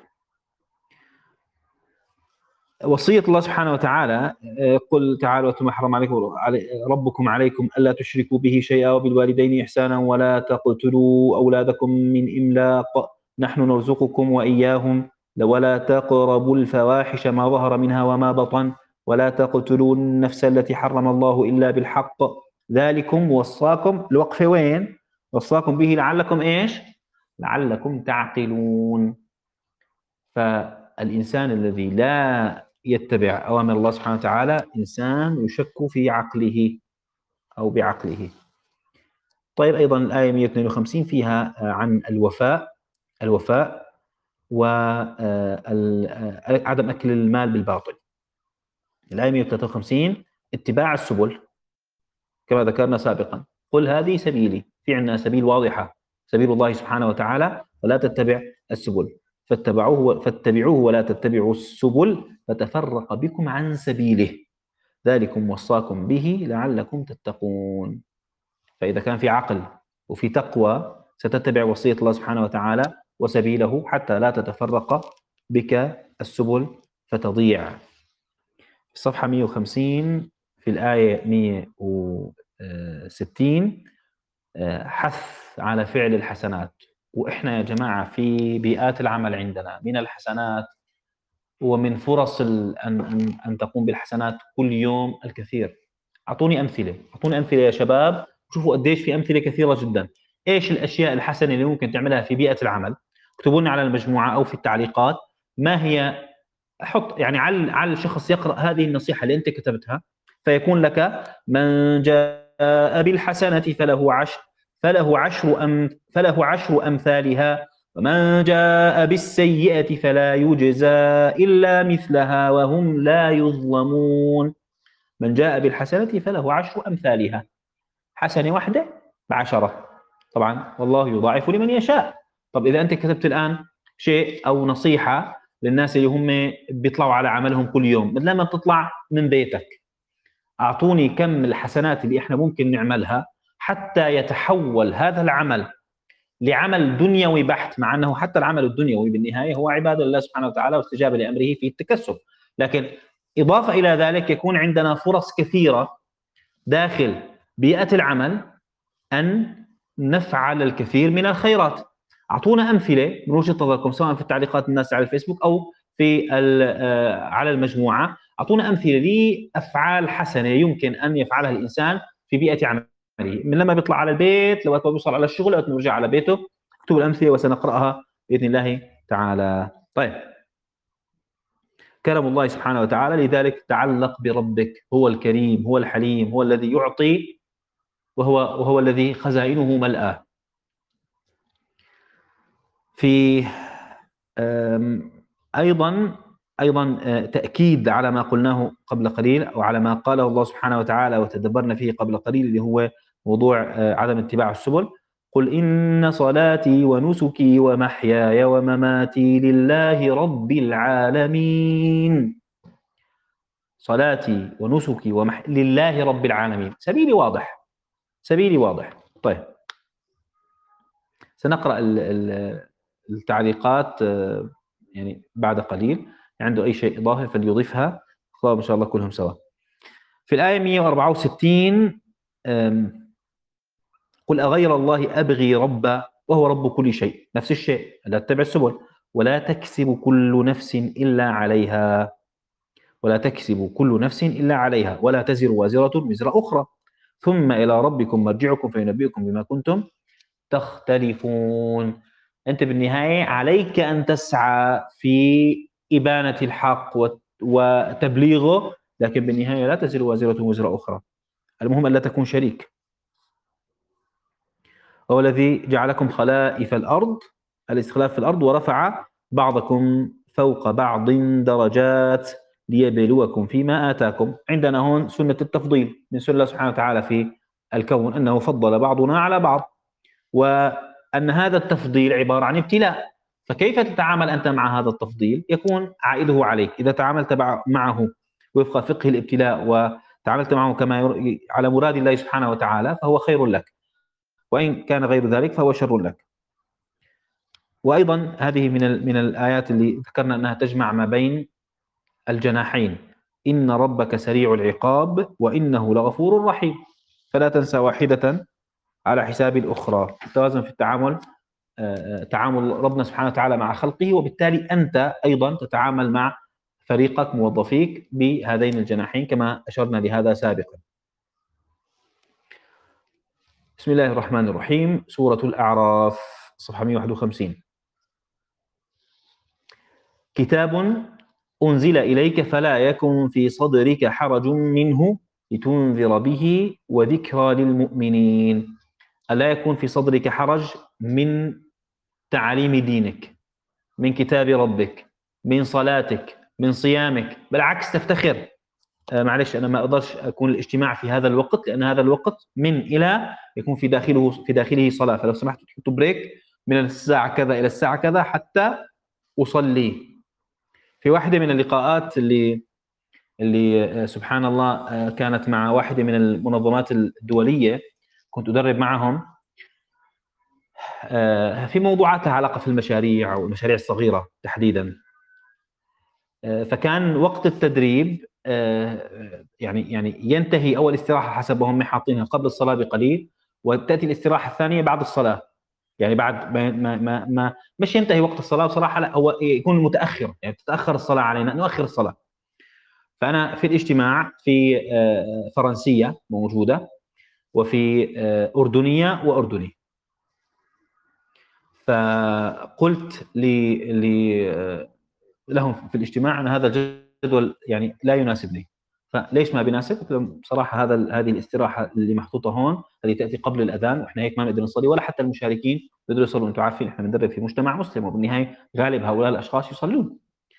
وصية الله سبحانه وتعالى: قل تعالوا أتل ما حرم عليكم ربكم عليكم ألا تشركوا به شيئا وبالوالدين إحسانا ولا تقتلوا أولادكم من إملاق نحن نرزقكم وإياهم ولا تقربوا الفواحش ما ظهر منها وما بطن ولا تقتلوا النفس التي حرم الله إلا بالحق ذلكم وصاكم. الوقفة وين؟ وصاكم به لعلكم إيش؟ لعلكم تعقلون. فالإنسان الذي لا يتبع أوامر الله سبحانه وتعالى إنسان يشك في عقله أو بعقله. طيب، أيضا الآية مئة واثنين وخمسين فيها عن الوفاء الوفاء وعدم أكل المال بالباطل. الآية مئة وثلاثة وخمسين اتباع السبل كما ذكرنا سابقا. قل هذه سبيلي، في عندنا سبيل واضحة، سبيل الله سبحانه وتعالى، ولا تتبع السبل. فاتبعوه فاتبعوه ولا تتبعوا السبل فتفرق بكم عن سبيله ذلكم وصاكم به لعلكم تتقون. فإذا كان في عقل وفي تقوى ستتبع وصية الله سبحانه وتعالى وسبيله حتى لا تتفرق بك السبل فتضيع. في الصفحة مئة وخمسين في الآية مئة وستين حث على فعل الحسنات. وإحنا يا جماعة في بيئات العمل عندنا من الحسنات ومن فرص أن أن أن تقوم بالحسنات كل يوم الكثير. أعطوني أمثلة، أعطوني أمثلة يا شباب، شوفوا قديش في أمثلة كثيرة جدا. إيش الأشياء الحسنة اللي ممكن تعملها في بيئة العمل؟ اكتبوا لنا على المجموعة أو في التعليقات ما هي. حط يعني على على الشخص يقرأ هذه النصيحة اللي أنت كتبتها، فيكون لك: من جاء بالحسنة فله عشر فله عشر أم فله عشر أمثالها، ومن جاء بالسيئة فلا يجزى إلا مثلها وهم لا يظلمون. من جاء بالحسنة فله عشر أمثالها، حسنة واحدة بعشرة، طبعا والله يضاعف لمن يشاء. طب إذا أنت كتبت الآن شيء أو نصيحة للناس اللي هم بيطلعوا على عملهم كل يوم، بدل ما تطلع من بيتك، أعطوني كم الحسنات اللي إحنا ممكن نعملها حتى يتحول هذا العمل لعمل دنيوي بحت، مع أنه حتى العمل الدنيوي بالنهاية هو عبادة لله سبحانه وتعالى واستجابة لأمره في التكسب، لكن إضافة إلى ذلك يكون عندنا فرص كثيرة داخل بيئة العمل أن نفعل الكثير من الخيرات. أعطونا أمثلة من وجهة نظركم، سواء في التعليقات الناس على الفيسبوك أو في على المجموعة. أعطونا أمثلة لأفعال حسنة يمكن أن يفعلها الإنسان في بيئة عمله، من لما بيطلع على البيت لو بيوصل على الشغل أو بيرجع على بيته. اكتبوا الأمثلة وسنقرأها بإذن الله تعالى. طيب، كرم الله سبحانه وتعالى، لذلك تعلق بربك، هو الكريم، هو الحليم، هو الذي يعطي، وهو وهو الذي خزائنه ملأى. في أيضا أيضا تأكيد على ما قلناه قبل قليل، أو على ما قاله الله سبحانه وتعالى وتدبرنا فيه قبل قليل، اللي هو موضوع عدم اتباع السبل. قل إن صلاتي ونسكي ومحياي ومماتي لله رب العالمين. صلاتي ونسكي ومحياي لله رب العالمين، سبيلي واضح، سبيلي واضح. طيب، سنقرأ التعليقات يعني بعد قليل. عنده أي شيء إضافي فليضيفها، اختار إن شاء الله كلهم سوا. في الآية مئة وأربعة وستين: قل أغير الله أبغي ربا وهو رب كل شيء، نفس الشيء، لا تتبع السبل. ولا تكسب كل نفس إلا عليها ولا تكسب كل نفس إلا عليها ولا تزر وازرة وزر أخرى ثم إلى ربكم مرجعكم فينبئكم بما كنتم تختلفون. أنت بالنهاية عليك أن تسعى في إبانة الحق وتبليغه، لكن بالنهاية لا تزر وازرة وزر أخرى. المهم أن لا تكون شريك. هو الذي جعلكم خلائف الأرض، الاستخلاف في الأرض، ورفع بعضكم فوق بعض درجات ليبلوكم فيما آتاكم. عندنا هون سنة التفضيل من سنة الله سبحانه وتعالى في الكون، أنه فضل بعضنا على بعض، وأن هذا التفضيل عبارة عن ابتلاء. فكيف تتعامل أنت مع هذا التفضيل؟ يكون عائده عليك. إذا تعاملت معه وفق فقه الابتلاء وتعاملت معه كما على مراد الله سبحانه وتعالى فهو خير لك، وإن كان غير ذلك فهو شر لك. وأيضا هذه من من الآيات اللي ذكرنا أنها تجمع ما بين الجناحين: إن ربك سريع العقاب وإنه لغفور رحيم، فلا تنسى واحدة على حساب الأخرى. التوازن في التعامل، تعامل ربنا سبحانه وتعالى مع خلقه، وبالتالي أنت أيضا تتعامل مع فريقك، موظفيك، بهذين الجناحين كما أشرنا لهذا سابقا. بسم الله الرحمن الرحيم. سورة الأعراف، صفحة مئة وواحد وخمسين: كتاب أنزل إليك فلا يكن في صدرك حرج منه لتنذر به وذكرى للمؤمنين. ألا يكون في صدرك حرج من تعاليم دينك، من كتاب ربك، من صلاتك، من صيامك، بالعكس تفتخر. آه معلش أنا ما أقدرش أكون الاجتماع في هذا الوقت لأن هذا الوقت من إلى يكون في داخله في داخله صلاة، فلو سمحت تحطوا بريك من الساعة كذا إلى الساعة كذا حتى أصلي. في واحدة من اللقاءات اللي اللي سبحان الله كانت مع واحدة من المنظمات الدولية، كنت أدرب معهم في موضوعات لها علاقة في المشاريع أو المشاريع الصغيرة تحديدا. فكان وقت التدريب يعني يعني ينتهي أول استراحة حسب هم حاطينها قبل الصلاة بقليل، وتأتي الاستراحة الثانية بعد الصلاة. يعني بعد ما ما ما, ما مش ينتهي وقت الصلاه بصراحه، لا هو يكون متاخر، يعني تتاخر الصلاه علينا نؤخر الصلاه. فانا في الاجتماع في آه، فرنسيه موجوده، وفي آه، اردنيه واردني. فقلت لي لي آه، لهم في الاجتماع ان هذا الجدول يعني لا يناسبني. فليش ما بيناسب؟ قلت لهم بصراحه هذا هذه الاستراحه اللي محطوطه هون هذه تاتي قبل الاذان، واحنا هيك ما بنقدر نصلي، ولا حتى المشاركين بيقدروا يصلوا. انتم عارفين احنا بندرب في مجتمع مسلم، وبالنهايه غالب هؤلاء الاشخاص يصلون.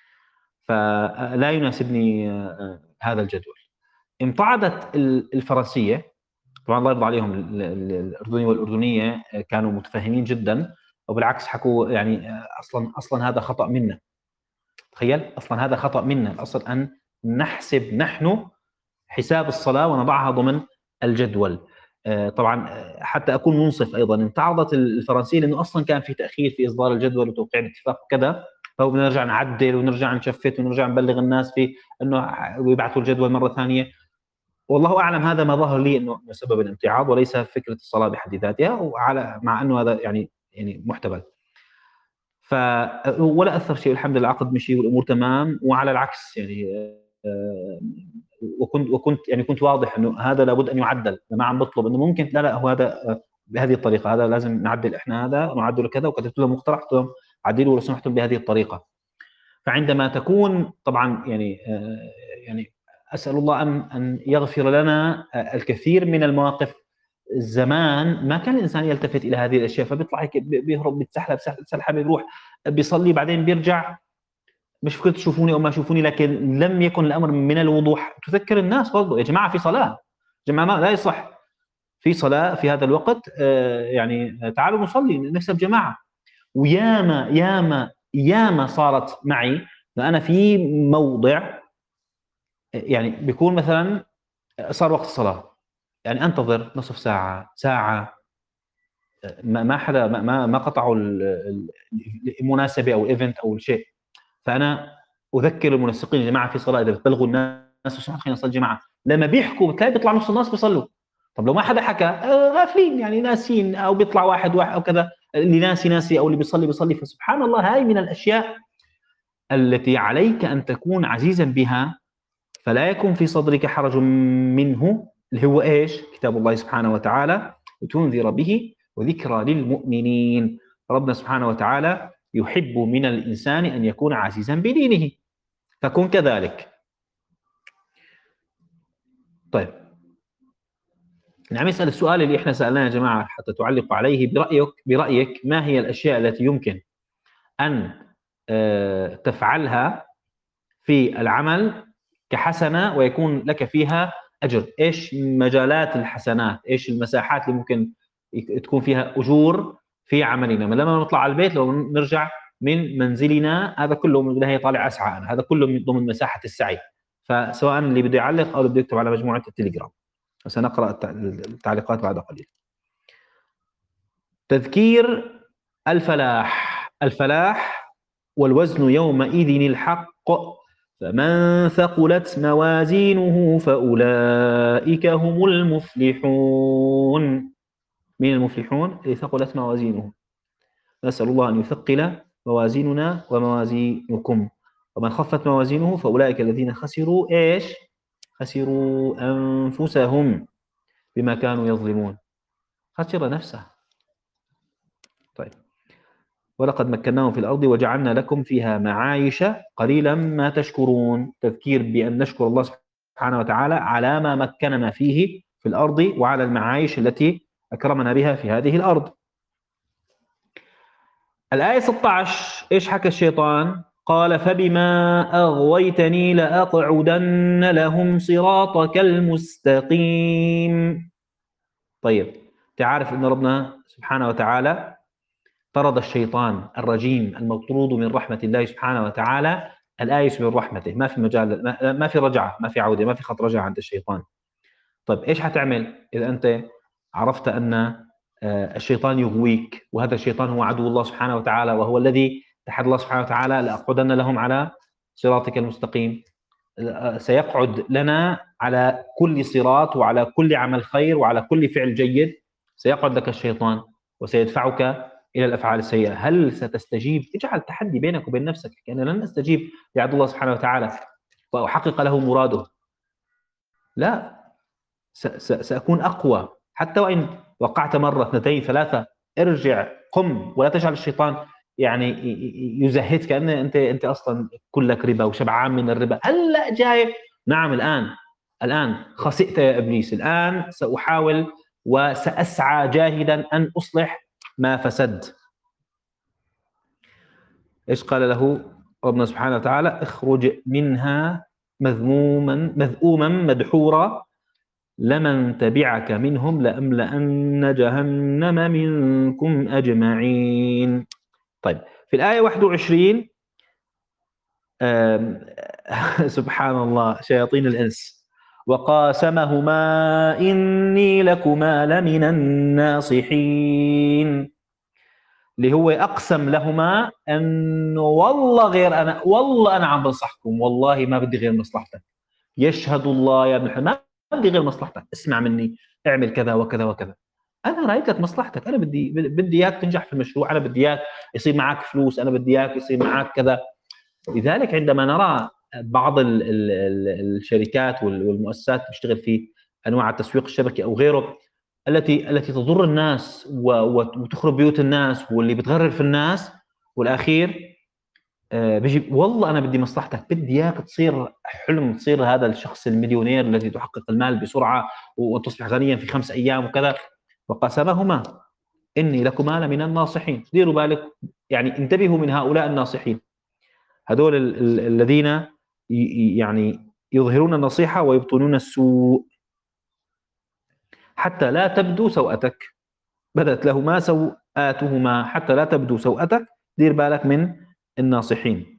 فلا يناسبني آه، هذا الجدول. امتعضت الفرنسيه، طبعا الله يرضى عليهم، الاردني والاردنيه كانوا متفاهمين جدا، وبالعكس حكوا يعني اصلا اصلا هذا خطا منا. تخيل، اصلا هذا خطا منا، الاصل ان نحسب نحن حساب الصلاه ونضعها ضمن الجدول. طبعا حتى اكون منصف ايضا، امتعضت الفرنسيه لانه اصلا كان في تاخير في اصدار الجدول وتوقيع الاتفاق وكذا، فهو بنرجع نعدل ونرجع نشفت ونرجع نبلغ الناس في انه يبعثوا الجدول مره ثانيه. والله اعلم هذا ما ظهر لي انه سبب الامتعاض وليس فكره الصلاه بحد ذاتها، وعلى مع انه هذا يعني يعني محتمل. ف ولا اثر شيء، الحمد لله العقد مشي والامور تمام، وعلى العكس يعني آه، وكنت وكنت يعني كنت واضح انه هذا لابد ان يعدل. ما عم بطلب انه ممكن، لا لا هو هذا آه، بهذه الطريقه، هذا لازم نعدل احنا، هذا نعدله كذا، وكتبت لهم مقترح قلت لهم عدلوا لو سمحتم بهذه الطريقه. فعندما تكون طبعا يعني آه، يعني اسال الله ان ان يغفر لنا الكثير من المواقف. زمان ما كان الانسان يلتفت الى هذه الاشياء، فبيطلع هيك بيهرب بيتسحب سلحه، بيروح بيصلي بعدين بيرجع. مش فكرة تشوفوني او ما شوفوني، لكن لم يكن الامر من الوضوح. تذكر الناس برضه يا جماعه في صلاه، يا جماعه ما لا يصح في صلاه في هذا الوقت، آه يعني تعالوا نصلي نكسب جماعه. وياما ياما ياما صارت معي. انا في موضع يعني بيكون مثلا صار وقت الصلاه، يعني انتظر نصف ساعه ساعه، ما ما حدا ما ما قطعوا المناسبه او الايفنت او الشيء. فانا اذكر المنسقين يا جماعه في صلاه، اذا بتبلغوا الناس لو خلينا نصلي جماعه. لما بيحكوا بتلاقي بيطلع نص الناس بيصلوا. طب لو ما حدا حكى آه، غافلين يعني ناسين، او بيطلع واحد واحد او كذا، اللي ناسي ناسي او اللي بيصلي بيصلي. فسبحان الله، هاي من الاشياء التي عليك ان تكون عزيزا بها، فلا يكون في صدرك حرج منه، اللي هو ايش؟ كتاب الله سبحانه وتعالى، وتنذر به وذكرى للمؤمنين. ربنا سبحانه وتعالى يحب من الانسان ان يكون عزيزا بدينه، فكن كذلك. طيب، نعم، يسأل السؤال اللي احنا سألناه يا جماعة حتى تعلقوا عليه. برأيك برأيك ما هي الأشياء التي يمكن أن آه، تفعلها في العمل كحسنة ويكون لك فيها أجر؟ إيش مجالات الحسنات؟ إيش المساحات اللي ممكن تكون فيها أجور في عملنا؟ لما نطلع على البيت، لو نرجع من منزلنا، هذا كله من البداية طالع أسعى، هذا كله من ضمن مساحة السعي. فسواء اللي بده يعلق أو اللي بده يكتب على مجموعة التليجرام. سنقرأ التعليقات بعد قليل. تذكير الفلاح. الفلاح والوزن يومئذ الحق، فمن ثقلت موازينه فأولئك هم المفلحون. من المفلحون؟ اللي ثقلت موازينه. نسأل الله أن يثقل موازيننا وموازينكم. ومن خفت موازينه فأولئك الذين خسروا إيش؟ خسروا أنفسهم بما كانوا يظلمون. خسر نفسه. طيب، ولقد مكناهم في الأرض وجعلنا لكم فيها معايش قليلا ما تشكرون. تذكير بأن نشكر الله سبحانه وتعالى على ما مكننا فيه في الأرض، وعلى المعايش التي أكرمنا بها في هذه الأرض. الآية ستة عشر إيش حكى الشيطان؟ قال فبما أغويتني لأقعدن لهم صراطك المستقيم. طيب، تعرف أن ربنا سبحانه وتعالى طرد الشيطان الرجيم المطرود من رحمة الله سبحانه وتعالى الآيس من رحمته. ما في مجال، ما في رجعة، ما في عودة، ما في خط رجعة عند الشيطان. طيب، إيش حتعمل إذا أنت عرفت أن الشيطان يغويك، وهذا الشيطان هو عدو الله سبحانه وتعالى، وهو الذي تحدى الله سبحانه وتعالى لأقعدن لهم على صراطك المستقيم. سيقعد لنا على كل صراط وعلى كل عمل خير وعلى كل فعل جيد، سيقعد لك الشيطان وسيدفعك إلى الأفعال السيئة؟ هل ستستجيب؟ اجعل تحدي بينك وبين نفسك، أنا لن أستجيب لعدو الله سبحانه وتعالى وأحقق له مراده، لا، سأكون أقوى. حتى وإن وقعت مرة اثنتين ثلاثة، ارجع، قم، ولا تجعل الشيطان يعني يزهدك كأن أنت أنت أصلا كلك ربا وشبعان من الربا. هلا جاي، نعم، الآن الآن خسئت يا إبليس، الآن سأحاول وسأسعى جاهدا أن أصلح ما فسد. إيش قال له ربنا سبحانه وتعالى؟ اخرج منها مذموما مذءوما مدحورا لمن تبعك منهم لأملأن جهنم منكم أجمعين. طيب، في الآية واحد وعشرين سبحان الله، شياطين الإنس وقاسمهما إني لكما لمن الناصحين، اللي هو أقسم لهما أنه والله غير أنا، والله أنا عم بنصحكم، والله ما بدي غير مصلحتك، يشهد الله يا ابن الحلال ما بدي غير مصلحتك، اسمع مني، اعمل كذا وكذا وكذا، أنا رأيت لك مصلحتك، أنا بدي بدي إياك تنجح في المشروع، أنا بدي إياك يصير معك فلوس، أنا بدي إياك يصير معك كذا. لذلك عندما نرى بعض ال ال ال الشركات والمؤسسات تشتغل في أنواع التسويق الشبكي أو غيره، التي التي تضر الناس وتخرب بيوت الناس واللي بتغرر في الناس، والأخير بيجي والله أنا بدي مصلحتك، بدي إياك تصير حلم، تصير هذا الشخص المليونير الذي تحقق المال بسرعة وتصبح غنيا في خمس أيام وكذا. وقسمهما إني لكما لمن الناصحين. ديروا بالك، يعني انتبهوا من هؤلاء الناصحين، هذول الذين يعني يظهرون النصيحة ويبطنون السوء حتى لا تبدو سوءتك، بدت لهما سوءاتهما حتى لا تبدو سوءتك. دير بالك من الناصحين.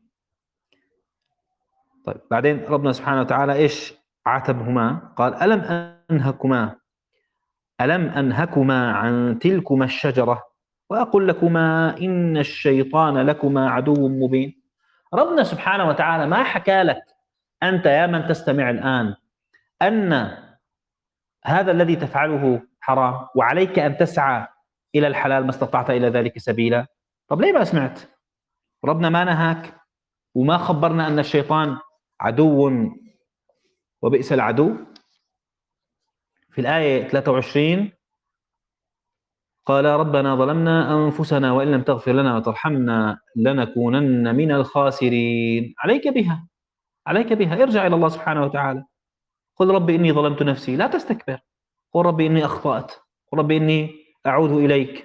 طيب، بعدين ربنا سبحانه وتعالى إيش عاتبهما؟ قال ألم أنهكما ألم أنهكما عن تلكما الشجرة وأقول لكما إن الشيطان لكما عدو مبين. ربنا سبحانه وتعالى ما حكى لك أنت يا من تستمع الآن أن هذا الذي تفعله حرام وعليك أن تسعى إلى الحلال ما استطعت إلى ذلك سبيلا؟ طب ليه ما سمعت؟ ربنا ما نهاك وما خبرنا أن الشيطان عدو وبئس العدو؟ في الآية ثلاثة وعشرين قال ربنا ظلمنا أنفسنا وإن لم تغفر لنا وترحمنا لنكونن من الخاسرين. عليك بها، عليك بها، ارجع إلى الله سبحانه وتعالى، قل ربي إني ظلمت نفسي، لا تستكبر، قل ربي إني أخطأت، قل ربي إني أعود إليك.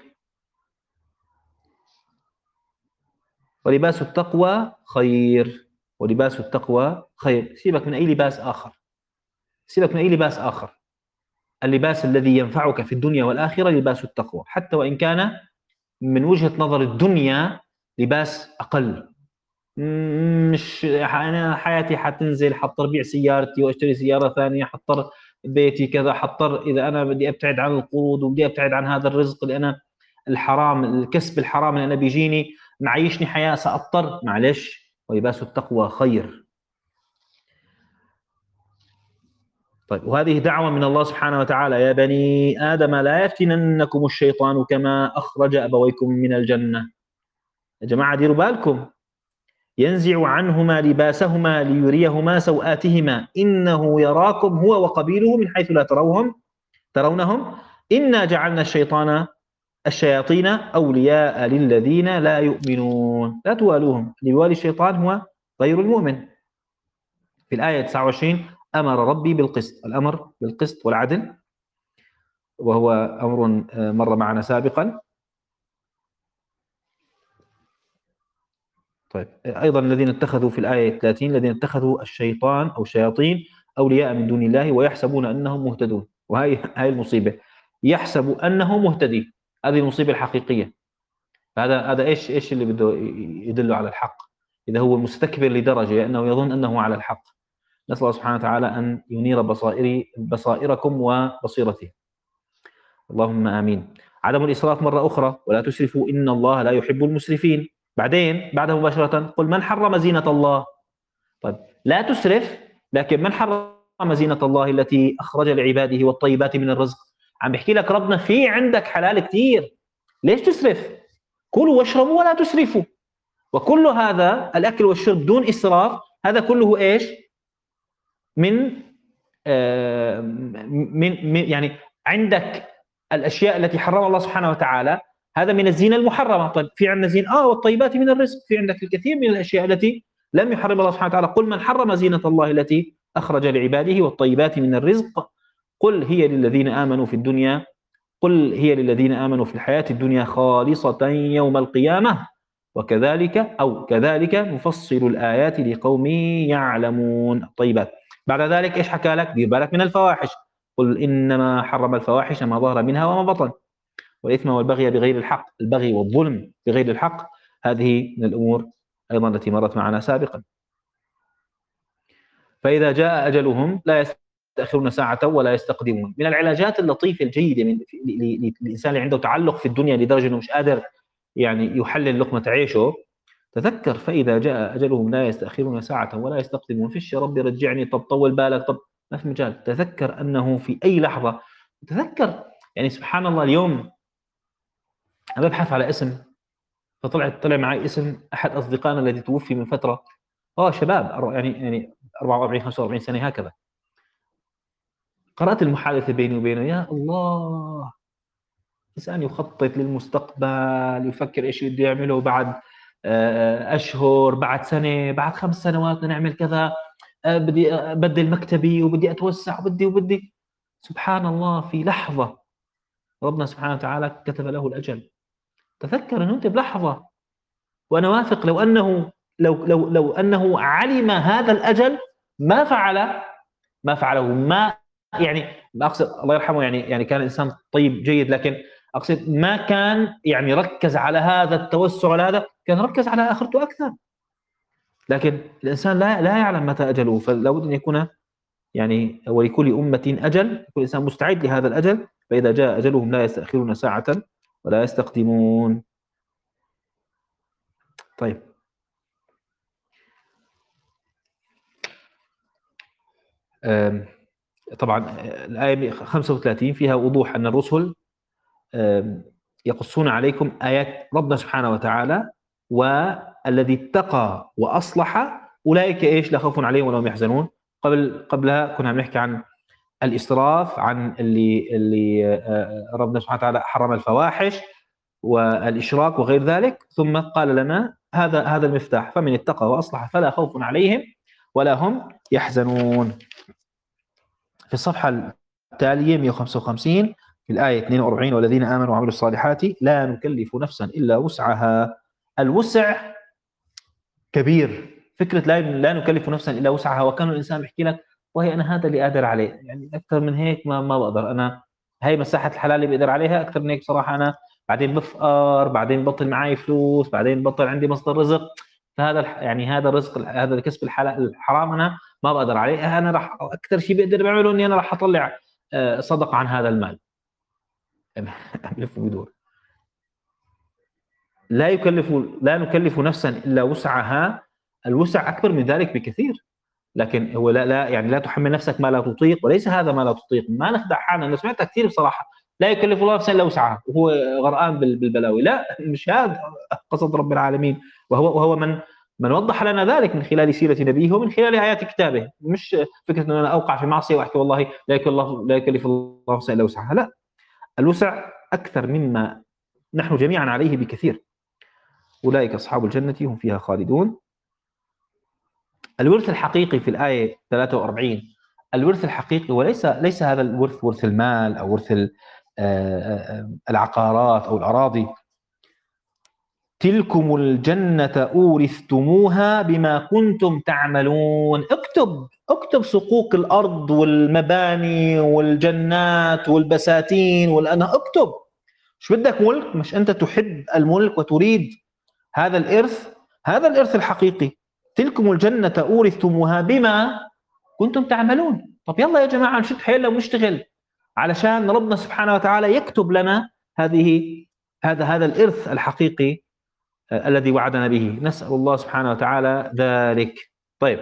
ولباس التقوى خير، ولباس التقوى خير. سيبك من أي لباس آخر، سيبك من أي لباس آخر، اللباس الذي ينفعك في الدنيا والآخرة لباس التقوى، حتى وإن كان من وجهة نظر الدنيا لباس أقل. مش أنا حياتي حتنزل، حضطر بيع سيارتي واشتري سيارة ثانية، حضطر بيتي كذا، حضطر إذا أنا بدي أبتعد عن القروض وبدي أبتعد عن هذا الرزق اللي أنا الحرام، الكسب الحرام اللي أنا بيجيني معيشني حياة، سأضطر، معلش، ولباس التقوى خير. طيب، وهذه دعوة من الله سبحانه وتعالى: يا بني آدم لا يفتننكم الشيطان كما أخرج أبويكم من الجنة. يا جماعة ديروا بالكم، ينزع عنهما لباسهما ليريهما سوآتهما إنه يراكم هو وقبيله من حيث لا تروهم ترونهم إنا جعلنا الشيطان الشياطين أولياء للذين لا يؤمنون لا توالوهم. اللي يوالي الشيطان هو غير المؤمن. في الآية تسعة وعشرين أمر ربي بالقسط، الأمر بالقسط والعدل، وهو أمر مر معنا سابقا. طيب، أيضا الذين اتخذوا في الآية ثلاثين الذين اتخذوا الشيطان أو الشياطين أولياء من دون الله ويحسبون أنهم مهتدون. وهي هاي المصيبة، يحسب أنه مهتدي، هذه المصيبة الحقيقية. هذا هذا إيش إيش اللي بده يدل على الحق؟ إذا هو مستكبر لدرجة أنه يظن أنه على الحق. نسأل الله سبحانه وتعالى أن ينير بصائري بصائركم وبصيرتي، اللهم آمين. عدم الإسراف مرة أخرى: ولا تسرفوا إن الله لا يحب المسرفين. بعدين بعدها مباشرة: قل من حرم زينة الله. طيب، لا تسرف، لكن من حرم زينة الله التي أخرج لعباده والطيبات من الرزق؟ عم بحكي لك ربنا في عندك حلال كتير، ليش تسرف؟ كلوا واشربوا ولا تسرفوا. وكل هذا الأكل والشرب دون إسراف، هذا كله إيش؟ من آه من, من يعني عندك الأشياء التي حرمها الله سبحانه وتعالى، هذا من الزينة المحرمة. طيب في عندنا زين آه والطيبات من الرزق، في عندك الكثير من الأشياء التي لم يحرم الله سبحانه وتعالى. قل من حرم زينة الله التي أخرج لعباده والطيبات من الرزق قل هي للذين آمنوا في الدنيا قل هي للذين آمنوا في الحياة الدنيا خالصة يوم القيامة وكذلك أو كذلك نفصل الآيات لقوم يعلمون. الطيبات. بعد ذلك إيش حكى لك؟ دير بالك من الفواحش. قل إنما حرم الفواحش ما ظهر منها وما بطن والإثم والبغي بغير الحق. البغي والظلم بغير الحق هذه من الأمور أيضا التي مرت معنا سابقا. فإذا جاء أجلهم لا يستأخرون ساعة ولا يستقدمون. من العلاجات اللطيفة الجيدة من للإنسان اللي عنده تعلق في الدنيا لدرجة أنه مش قادر يعني يحلل لقمة عيشه، تذكر فإذا جاء أجلهم لا يستأخرون ساعة ولا يستقدمون. فيش يا ربي رجعني، طب طول بالك، طب ما في مجال. تذكر أنه في أي لحظة. تذكر يعني سبحان الله اليوم أنا ببحث على اسم، فطلعت طلع معي اسم أحد أصدقائنا الذي توفي من فترة. هو شباب يعني يعني أربعة وأربعين خمسة وأربعين سنة هكذا. قرأت المحادثة بيني وبينه، يا الله، إنسان يخطط للمستقبل، يفكر إيش بده يعمله بعد أشهر، بعد سنة، بعد خمس سنوات بدنا نعمل كذا، بدي أبدل مكتبي وبدي أتوسع وبدي وبدي. سبحان الله في لحظة ربنا سبحانه وتعالى كتب له الأجل. تذكر أنه أنت بلحظة، وأنا واثق لو أنه لو لو لو أنه علم هذا الأجل ما فعل ما فعله ما يعني أقصد الله يرحمه، يعني يعني كان إنسان طيب جيد، لكن أقصد ما كان يعني ركز على هذا التوسع، على هذا كان ركز على آخرته أكثر. لكن الإنسان لا لا يعلم متى أجله، فلا بد أن يكون يعني ولكل أمة أجل، يكون الإنسان مستعد لهذا الأجل. فإذا جاء أجلهم لا يستأخرون ساعة ولا يستقدمون. طيب طبعا الآية خمسة وثلاثين فيها وضوح أن الرسل يقصون عليكم آيات ربنا سبحانه وتعالى، والذي اتقى وأصلح أولئك إيش لا خوف عليهم ولا هم يحزنون. قبل قبلها كنا عم نحكي عن الإسراف، عن اللي اللي ربنا سبحانه وتعالى حرم الفواحش والإشراك وغير ذلك، ثم قال لنا هذا هذا المفتاح، فمن اتقى وأصلح فلا خوف عليهم ولا هم يحزنون. في الصفحة التالية مئة وخمسة وخمسين في الآية اثنين وأربعين والذين آمنوا وعملوا الصالحات لا نكلف نفسا إلا وسعها. الوسع كبير، فكرة لا لا نكلف نفسا إلا وسعها. وكان الإنسان بيحكي لك وهي أنا هذا اللي قادر عليه، يعني أكثر من هيك ما ما بقدر، أنا هاي مساحة الحلال اللي بقدر عليها، أكثر من هيك بصراحة أنا بعدين بفقر، بعدين بطل معي فلوس، بعدين بطل عندي مصدر رزق. فهذا يعني هذا الرزق، هذا الكسب الحلال الحرام أنا ما بقدر عليه. أنا راح أكثر شيء بقدر بعمله إني أنا راح أطلع صدقة عن هذا المال. ألف ويدور. لا يكلف لا نكلف نفسا إلا وسعها. الوسع أكبر من ذلك بكثير، لكن هو لا لا يعني لا تحمل نفسك ما لا تطيق، وليس هذا ما لا تطيق. ما نخدع حالنا، أنا سمعتها كثير بصراحة، لا يكلف الله نفسا إلا وسعها وهو غرقان بالبلاوي. لا، مش هذا قصد رب العالمين، وهو وهو من من وضح لنا ذلك من خلال سيرة نبيه ومن خلال آيات كتابه. مش فكرة أن أنا أوقع في معصية وأحكي والله لا يكلف الله لا يكلف الله نفسا إلا وسعها. لا، الوسع أكثر مما نحن جميعا عليه بكثير. أولئك أصحاب الجنة هم فيها خالدون. الورث الحقيقي في الآية ثلاثة وأربعين، الورث الحقيقي وليس ليس هذا الورث ورث المال أو ورث العقارات أو الأراضي. تلكم الجنة أورثتموها بما كنتم تعملون. اكتب اكتب صكوك الأرض والمباني والجنات والبساتين والأنهار، اكتب. مش بدك ملك؟ مش أنت تحب الملك وتريد هذا الإرث؟ هذا الإرث الحقيقي. تلكم الجنة أورثتموها بما كنتم تعملون. طب يلا يا جماعة نشد حيلنا ونشتغل علشان ربنا سبحانه وتعالى يكتب لنا هذه هذا هذا الإرث الحقيقي آه الذي وعدنا به. نسأل الله سبحانه وتعالى ذلك. طيب،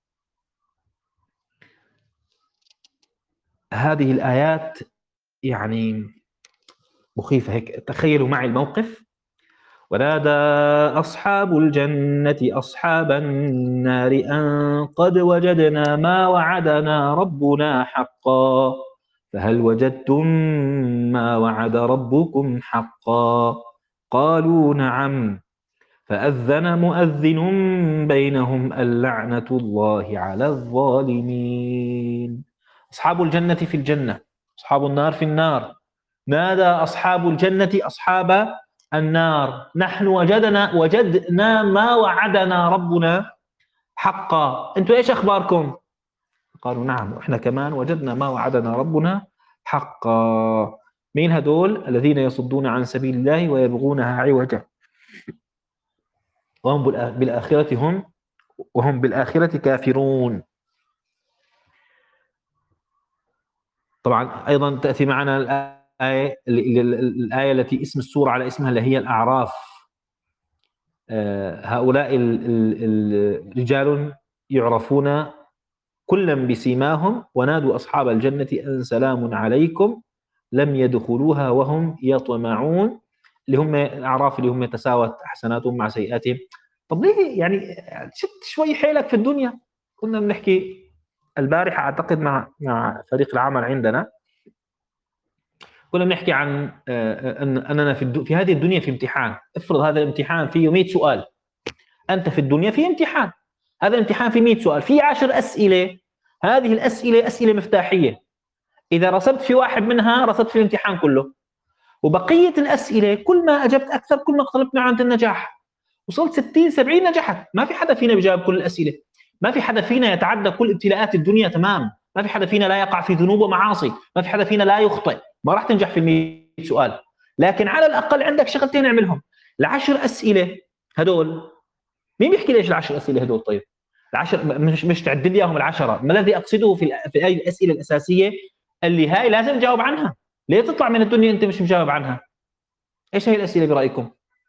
هذه الآيات يعني مخيفة هيك. تخيلوا معي الموقف، ونادى أصحاب الجنة أصحاب النار أن قد وجدنا ما وعدنا ربنا حقا فهل وجدتم ما وعد ربكم حقا قالوا نعم فأذن مؤذن بينهم اللعنة الله على الظالمين. أصحاب الجنة في الجنة، أصحاب النار في النار. نادى أصحاب الجنة أصحاب النار نحن وجدنا وجدنا ما وعدنا ربنا حقا، أنتوا إيش أخباركم؟ قالوا نعم إحنا كمان وجدنا ما وعدنا ربنا حقا. مين هدول؟ الذين يصدون عن سبيل الله ويبغونها عوجا وهم بالآخرة هم وهم بالآخرة كافرون. طبعا أيضا تأتي معنا الآية الآية التي اسم السورة على اسمها اللي هي الأعراف. هؤلاء الرجال يعرفون كلا بسيماهم ونادوا أصحاب الجنة أن سلام عليكم لم يدخلوها وهم يطمعون، اللي هم الأعراف اللي هم تساوت حسناتهم مع سيئاتهم. طب ليه يعني شد شوي حيلك في الدنيا. كنا بنحكي البارحة أعتقد مع مع فريق العمل عندنا، كنا بنحكي عن أن أننا في, في هذه الدنيا في امتحان. افرض هذا الامتحان فيه مئة سؤال، أنت في الدنيا في امتحان، هذا الامتحان فيه مئة سؤال، في عشر أسئلة، هذه الأسئلة أسئلة مفتاحية، إذا رسبت في واحد منها رسبت في الامتحان كله، وبقية الأسئلة كل ما أجبت أكثر كل ما اقتربت من عند النجاح. وصلت ستين سبعين نجحت. ما في حدا فينا بيجاوب كل الأسئلة، ما في حدا فينا يتعدى كل ابتلاءات الدنيا تمام، ما في حدا فينا لا يقع في ذنوب ومعاصي، ما في حدا فينا لا يخطئ. ما راح تنجح في المئة سؤال، لكن على الأقل عندك شغلتين اعملهم. العشر أسئلة هدول، مين بيحكي ليش العشر أسئلة هدول؟ طيب العشر مش مش تعد لي اياهم العشرة. ما الذي أقصده في في هذه الأسئلة الأساسية اللي هاي لازم تجاوب عنها؟ ليه تطلع من الدنيا أنت مش مجاوب عنها؟ إيش هي الأسئلة برأيكم؟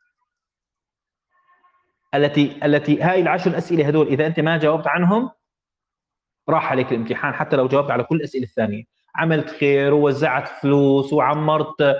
التي التي هاي العشر أسئلة هدول إذا أنت ما جاوبت عنهم راح عليك الامتحان، حتى لو جاوبت على كل الأسئلة الثانية. عملت خير ووزعت فلوس وعمرت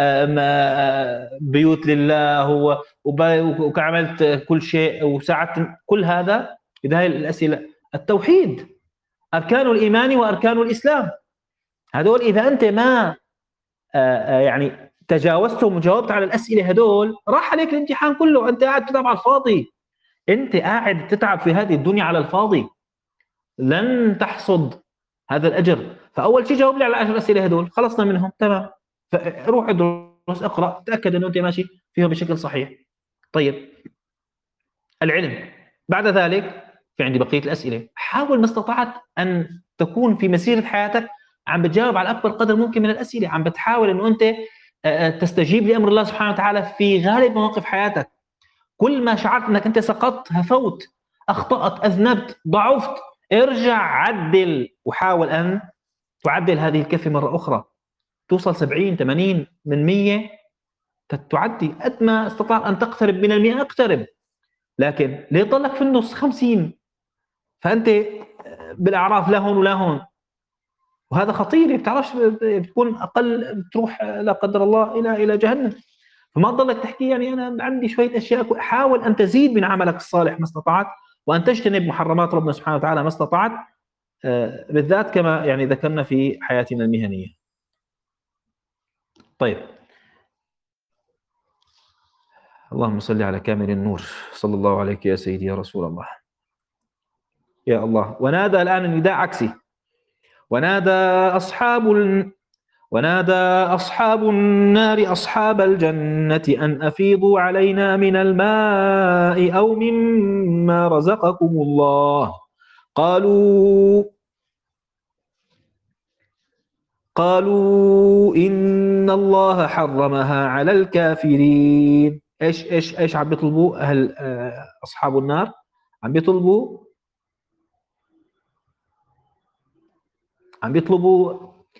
بيوت لله وعملت كل شيء وساعدت، كل هذا إذا هاي الأسئلة. التوحيد، أركان الإيمان وأركان الإسلام، هدول إذا أنت ما يعني تجاوزتهم وجاوبت على الأسئلة هدول راح عليك الامتحان كله. أنت قاعد تتعب على الفاضي، أنت قاعد تتعب في هذه الدنيا على الفاضي، لن تحصد هذا الأجر. فأول شيء جاوب لي على العشر أسئلة هدول، خلصنا منهم تمام، فروح ادرس اقرأ تأكد أنه أنت ماشي فيهم بشكل صحيح. طيب العلم، بعد ذلك في عندي بقية الأسئلة. حاول ما استطعت أن تكون في مسيرة حياتك عم بتجاوب على أكبر قدر ممكن من الأسئلة، عم بتحاول أنه أنت تستجيب لأمر الله سبحانه وتعالى في غالب مواقف حياتك. كل ما شعرت أنك أنت سقطت، هفوت، أخطأت، أذنبت، ضعفت، ارجع عدل وحاول أن تعدل هذه الكفة مرة أخرى، توصل سبعين ثمانين من مية، تعدي قد ما استطاع أن تقترب من المئة اقترب، لكن ليه ضلك في النص خمسين؟ فأنت بالأعراف لا هون ولا هون، وهذا خطير. بتعرفش بتكون أقل بتروح لا قدر الله إلى إلى جهنم. فما تضلك تحكي يعني أنا عندي شوية أشياء. حاول أن تزيد من عملك الصالح ما استطعت، وأن تجتنب محرمات ربنا سبحانه وتعالى ما استطعت، بالذات كما يعني ذكرنا في حياتنا المهنية. طيب اللهم صل على كامل النور، صلى الله عليك يا سيدي يا رسول الله يا الله. ونادى الآن النداء عكسي. ونادى أصحاب ال... ونادى أصحاب النار أصحاب الجنة أن أفيضوا علينا من الماء أو مما رزقكم الله. قالوا قالوا إن الله حرمها على الكافرين. إيش إيش إيش عم بيطلبوا أهل أصحاب النار؟ عم بيطلبوا عم بيطلبوا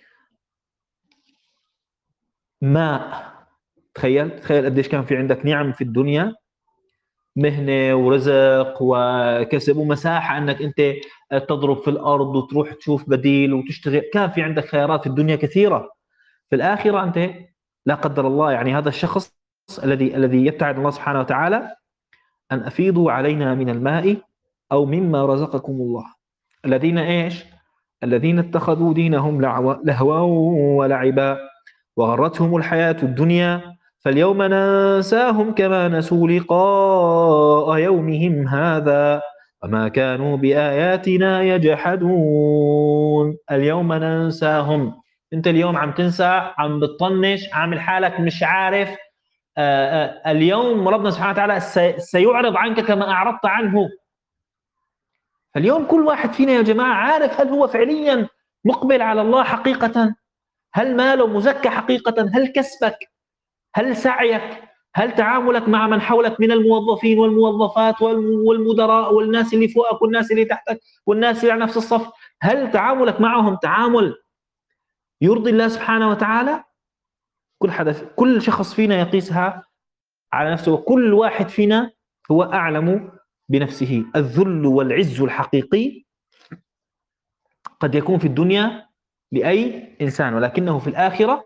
ماء. تخيل تخيل قديش كان في عندك نعم في الدنيا، مهنة ورزق وكسب ومساحة أنك أنت تضرب في الأرض وتروح تشوف بديل وتشتغل، كان في عندك خيارات في الدنيا كثيرة. في الآخرة أنت لا قدر الله يعني هذا الشخص الذي الذي يبتعد الله سبحانه وتعالى: أن أفيضوا علينا من الماء أو مما رزقكم الله. الذين إيش؟ الذين اتخذوا دينهم لهوا ولعبا وغرتهم الحياة الدنيا فاليوم ننساهم كما نسوا لقاء يومهم هذا وما كانوا بآياتنا يجحدون. اليوم ننساهم. أنت اليوم عم تنسى، عم بتطنش، عامل حالك مش عارف. آآ آآ اليوم ربنا سبحانه وتعالى سيعرض عنك كما أعرضت عنه. فاليوم كل واحد فينا يا جماعة عارف هل هو فعليا مقبل على الله حقيقة؟ هل ماله مزكى حقيقة؟ هل كسبك؟ هل سعيك؟ هل تعاملك مع من حولك من الموظفين والموظفات والمدراء والناس اللي فوقك والناس اللي تحتك والناس اللي على نفس الصف، هل تعاملك معهم تعامل يرضي الله سبحانه وتعالى؟ كل حدث كل شخص فينا يقيسها على نفسه، وكل واحد فينا هو أعلم بنفسه. الذل والعز الحقيقي قد يكون في الدنيا لأي إنسان، ولكنه في الآخرة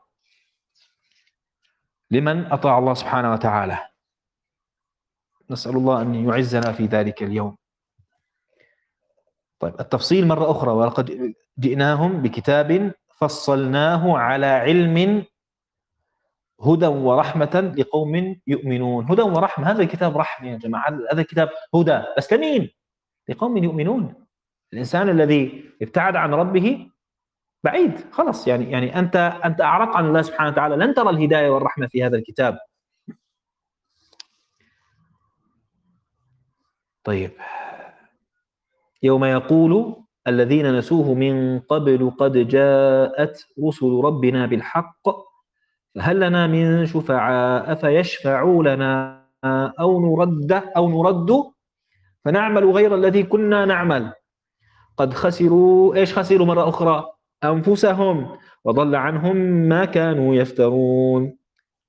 لمن أطاع الله سبحانه وتعالى. نسأل الله أن يعزنا في ذلك اليوم. طيب، التفصيل مرة أخرى: ولقد جئناهم بكتاب فصلناه على علم هدى ورحمة لقوم يؤمنون. هدى ورحمة، هذا الكتاب رحمة يا جماعة، هذا الكتاب هدى، بس لمين؟ لقوم يؤمنون. الإنسان الذي ابتعد عن ربه بعيد خلاص، يعني يعني أنت أنت أعرضت عن الله سبحانه وتعالى، لن ترى الهداية والرحمة في هذا الكتاب. طيب، يوم يقول الذين نسوه من قبل قد جاءت رسل ربنا بالحق فهل لنا من شفعاء فيشفعوا لنا أو نرد أو نرد فنعمل غير الذي كنا نعمل قد خسروا. إيش خسروا مرة أخرى؟ أنفسهم وضل عنهم ما كانوا يفترون.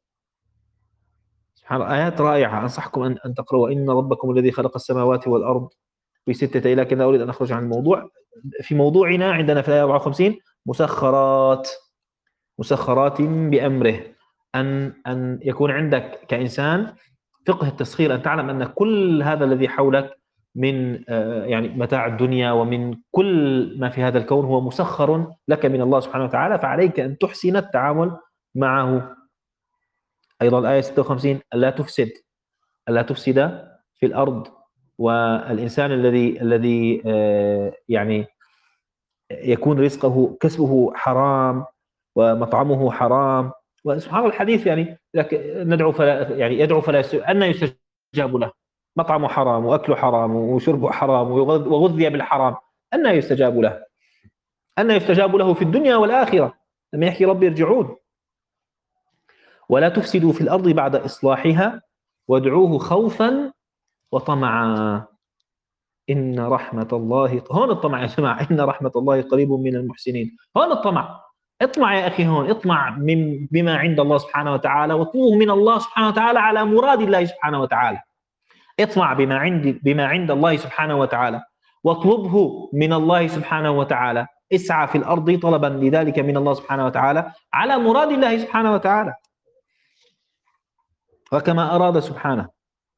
سبحان الله، آيات رائعة، أنصحكم أن أن تقرأوا. إن ربكم الذي خلق السماوات والأرض في ستة أيام. لكن أريد أن أخرج عن الموضوع. في موضوعنا عندنا في الآية أربعة وخمسين مسخرات مسخرات بأمره، أن أن يكون عندك كإنسان فقه التسخير، أن تعلم أن كل هذا الذي حولك من يعني متاع الدنيا ومن كل ما في هذا الكون هو مسخر لك من الله سبحانه وتعالى، فعليك أن تحسن التعامل معه. أيضا الآية ستة وخمسين: ألا تفسد ألا تفسد في الأرض. والإنسان الذي الذي يعني يكون رزقه كسبه حرام ومطعمه حرام، وسبحان الله الحديث يعني ندعو فلا يعني يدعو فلا أن يستجاب له، مطعمه حرام وأكله حرام وشربه حرام وغذي بالحرام، أن يستجاب له أن يستجاب له في الدنيا والآخرة. لما يحكي ربي ارجعون: ولا تفسدوا في الأرض بعد إصلاحها وادعوه خوفا وطمعا إن رحمة الله. هون الطمع يا جماعة، إن رحمة الله قريب من المحسنين. هون الطمع، اطمع يا أخي، هون اطمع من بما عند الله سبحانه وتعالى، واطلبه من الله سبحانه وتعالى على مراد الله سبحانه وتعالى. اطمع بما عند بما عند الله سبحانه وتعالى واطلبه من الله سبحانه وتعالى. اسعى في الأرض طلبا لذلك من الله سبحانه وتعالى على مراد الله سبحانه وتعالى وكما أراد سبحانه.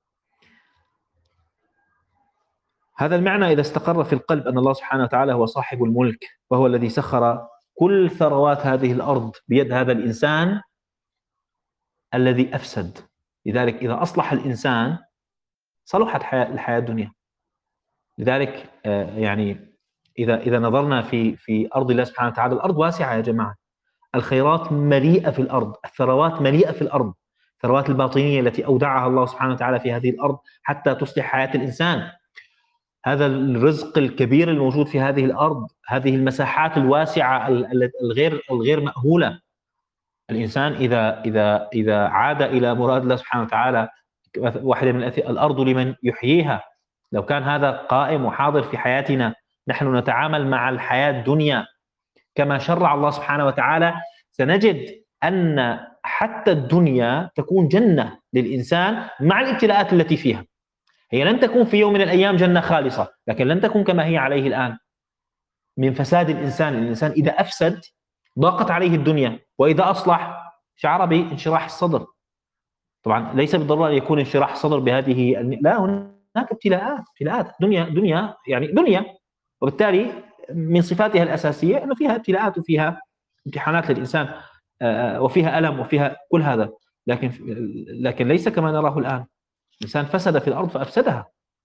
هذا المعنى إذا استقر في القلب أن الله سبحانه وتعالى هو صاحب الملك، وهو الذي سخر كل ثروات هذه الأرض بيد هذا الإنسان الذي أفسد. لذلك إذا أصلح الإنسان صلحت الحياة الدنيا. لذلك يعني إذا إذا نظرنا في في أرض الله سبحانه وتعالى، الأرض واسعة يا جماعة، الخيرات مليئة في الأرض، الثروات مليئة في الأرض، الثروات الباطنية التي أودعها الله سبحانه وتعالى في هذه الأرض حتى تصلح حياة الإنسان. هذا الرزق الكبير الموجود في هذه الأرض، هذه المساحات الواسعة الغير الغير مأهولة. الإنسان إذا إذا إذا عاد إلى مراد الله سبحانه وتعالى، واحدة من الأرض لمن يحييها. لو كان هذا قائم وحاضر في حياتنا، نحن نتعامل مع الحياة الدنيا كما شرع الله سبحانه وتعالى، سنجد أن حتى الدنيا تكون جنة للإنسان مع الابتلاءات التي فيها. هي لن تكون في يوم من الأيام جنة خالصة، لكن لن تكون كما هي عليه الآن من فساد الإنسان. الإنسان إذا أفسد ضاقت عليه الدنيا، وإذا أصلح شعر بانشراح الصدر. طبعا ليس بالضرورة أن يكون انشراح صدر بهذه، لا، هناك ابتلاءات ابتلاءات دنيا دنيا يعني دنيا، وبالتالي من صفاتها الأساسية أنه فيها ابتلاءات وفيها امتحانات للإنسان، وفيها ألم وفيها كل هذا، لكن لكن ليس كما نراه الآن. الإنسان فسد في الأرض فأفسدها.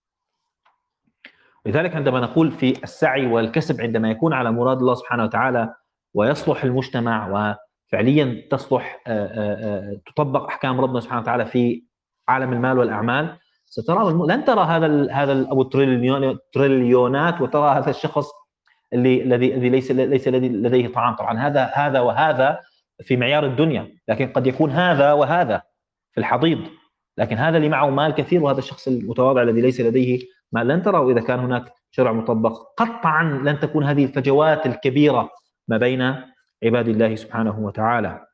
لذلك عندما نقول في السعي والكسب، عندما يكون على مراد الله سبحانه وتعالى ويصلح المجتمع وفعليا تصلح تطبق أحكام ربنا سبحانه وتعالى في عالم المال والأعمال، سترى لن ترى هذا هذا أبو تريليونات وترى هذا الشخص اللي الذي الذي ليس ليس لديه طعام. طبعا هذا هذا وهذا في معيار الدنيا، لكن قد يكون هذا وهذا في الحضيض، لكن هذا اللي معه مال كثير وهذا الشخص المتواضع الذي ليس لديه ما لن تروا إذا كان هناك شرع مطبق. قطعا لن تكون هذه الفجوات الكبيرة ما بين عباد الله سبحانه وتعالى.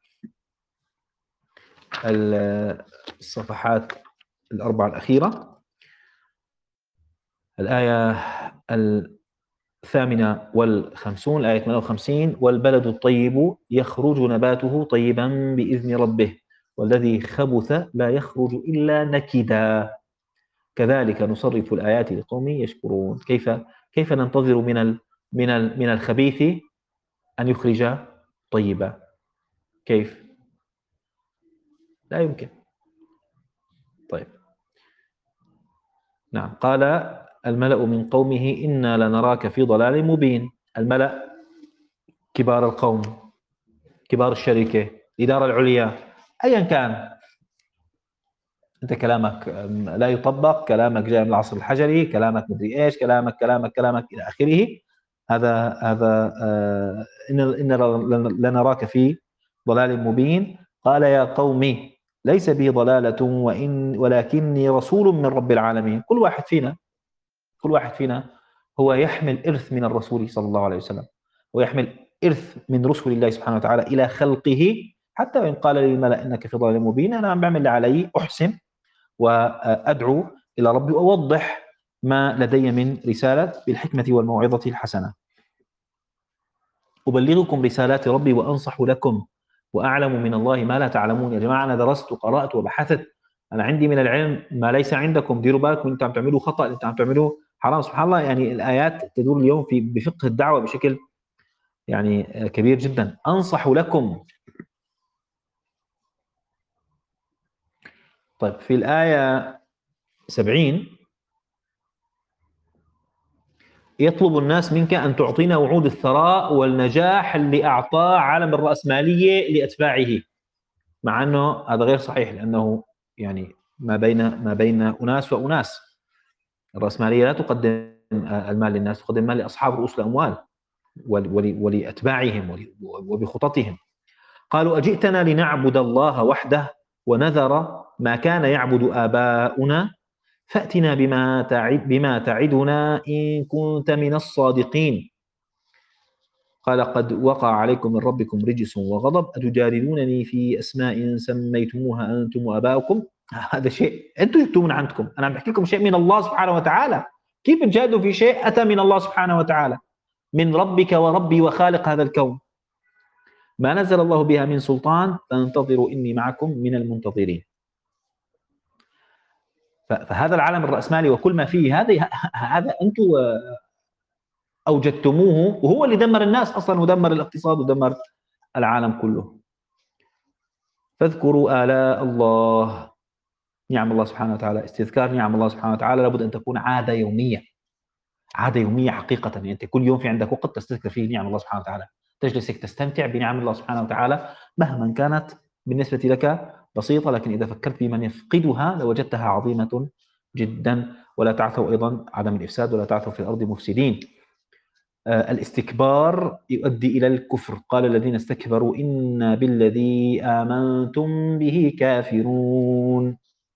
الصفحات الأربعة الأخيرة، الآية الثامنة والخمسون، الآية ثمانية وخمسين: والبلد الطيب يخرج نباته طيبا بإذن ربه والذي خبث لا يخرج إلا نكدا كذلك نصرف الآيات لقوم يشكرون. كيف كيف ننتظر من ال من ال من الخبيث أن يخرج طيبا؟ كيف؟ لا يمكن. طيب، نعم. قال الملأ من قومه إنا لنراك في ضلال مبين. الملأ كبار القوم، كبار الشركة، الإدارة العليا، أيا كان، أنت كلامك لا يطبق، كلامك جاء من العصر الحجري، كلامك مدري إيش، كلامك كلامك كلامك إلى آخره. هذا هذا آه إن إن لنراك في ضلال مبين. قال يا قومي ليس بي ضلالة وإن ولكني رسول من رب العالمين. كل واحد فينا كل واحد فينا هو يحمل إرث من الرسول صلى الله عليه وسلم، ويحمل إرث من رسل الله سبحانه وتعالى إلى خلقه. حتى وإن قال للملأ إنك في ضلال مبين، أنا عم بعمل اللي علي، أحسن وأدعو إلى ربي وأوضح ما لدي من رسالة بالحكمة والموعظة الحسنة. أبلغكم رسالات ربي وأنصح لكم وأعلم من الله ما لا تعلمون. يا جماعة أنا درست وقرأت وبحثت، أنا عندي من العلم ما ليس عندكم، ديروا بالكم أنتم عم تعملوا خطأ، أنتم عم تعملوا حرام. سبحان الله، يعني الآيات تدور اليوم في بفقه الدعوة بشكل يعني كبير جدا. أنصح لكم. طيب، في الآية سبعين: يطلب الناس منك أن تعطينا وعود الثراء والنجاح اللي أعطاه عالم الرأسمالية لأتباعه، مع أنه هذا غير صحيح، لأنه يعني ما بين ما بين أناس وأناس. الرأسمالية لا تقدم المال للناس، تقدم المال لأصحاب رؤوس الأموال ولأتباعهم وبخططهم. قالوا أجئتنا لنعبد الله وحده ونذر ما كان يعبد آباؤنا فأتنا بما تعد بما تعدنا إن كنت من الصادقين. قال قد وقع عليكم من ربكم رجس وغضب أتجادلونني في أسماء سميتموها أنتم وآباؤكم. هذا شيء أنتم جبتوه من عندكم، أنا عم بحكي لكم شيء من الله سبحانه وتعالى. كيف تجادلوا في شيء أتى من الله سبحانه وتعالى، من ربك وربي وخالق هذا الكون؟ ما نزل الله بها من سلطان فانتظروا إني معكم من المنتظرين. فهذا العالم الرأسمالي وكل ما فيه، هذا هذا أنتم أوجدتموه، وهو اللي دمر الناس أصلا ودمر الاقتصاد ودمر العالم كله. فاذكروا آلاء الله، نعم الله سبحانه وتعالى. استذكار نعم الله سبحانه وتعالى لابد أن تكون عادة يومية، عادة يومية حقيقة. يعني أنت كل يوم في عندك وقت تستذكر فيه نعم الله سبحانه وتعالى، تجلسك تستمتع بنعم الله سبحانه وتعالى مهما كانت بالنسبة لك بسيطة، لكن إذا فكرت بمن يفقدها لوجدتها عظيمة جدا. ولا تعثوا أيضا عدم الإفساد، ولا تعثوا في الأرض مفسدين. آه الاستكبار يؤدي إلى الكفر. قال الذين استكبروا إنا بالذي آمنتم به كافرون.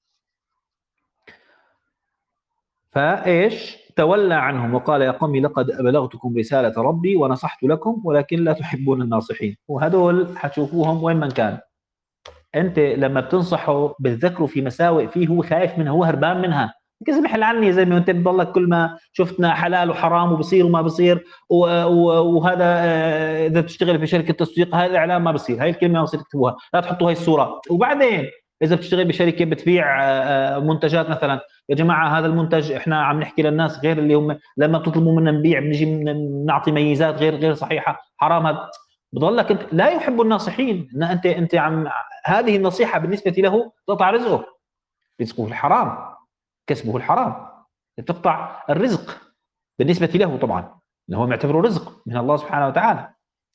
فإيش؟ تولى عنهم وقال يا قوم لقد أبلغتكم رسالة ربي ونصحت لكم ولكن لا تحبون الناصحين. وهدول حتشوفوهم وين من كان. أنت لما بتنصحه بتذكره في مساوئ فيه هو خايف منها، هو هربان منها. كذا محل عني زي ما أنت بتضلك كل ما شفتنا حلال وحرام وبصير وما بصير، وهذا إذا بتشتغل في شركة تسويق هاي الإعلان ما بصير، هاي الكلمة ما بصير تكتبوها، لا تحطوا هاي الصورة. وبعدين اذا بتشتغل بشركه بتبيع منتجات مثلا، يا جماعه هذا المنتج احنا عم نحكي للناس غير اللي هم لما بتطلبوا منا نبيع بنجي نعطي ميزات غير غير صحيحه، حرام هذا. بضلك انت لا يحب الناصحين، ان انت انت عم هذه النصيحه بالنسبه له تقطع رزقه، رزقه الحرام، كسبه الحرام، تقطع الرزق بالنسبه له طبعا، انه هو معتبره رزق من الله سبحانه وتعالى.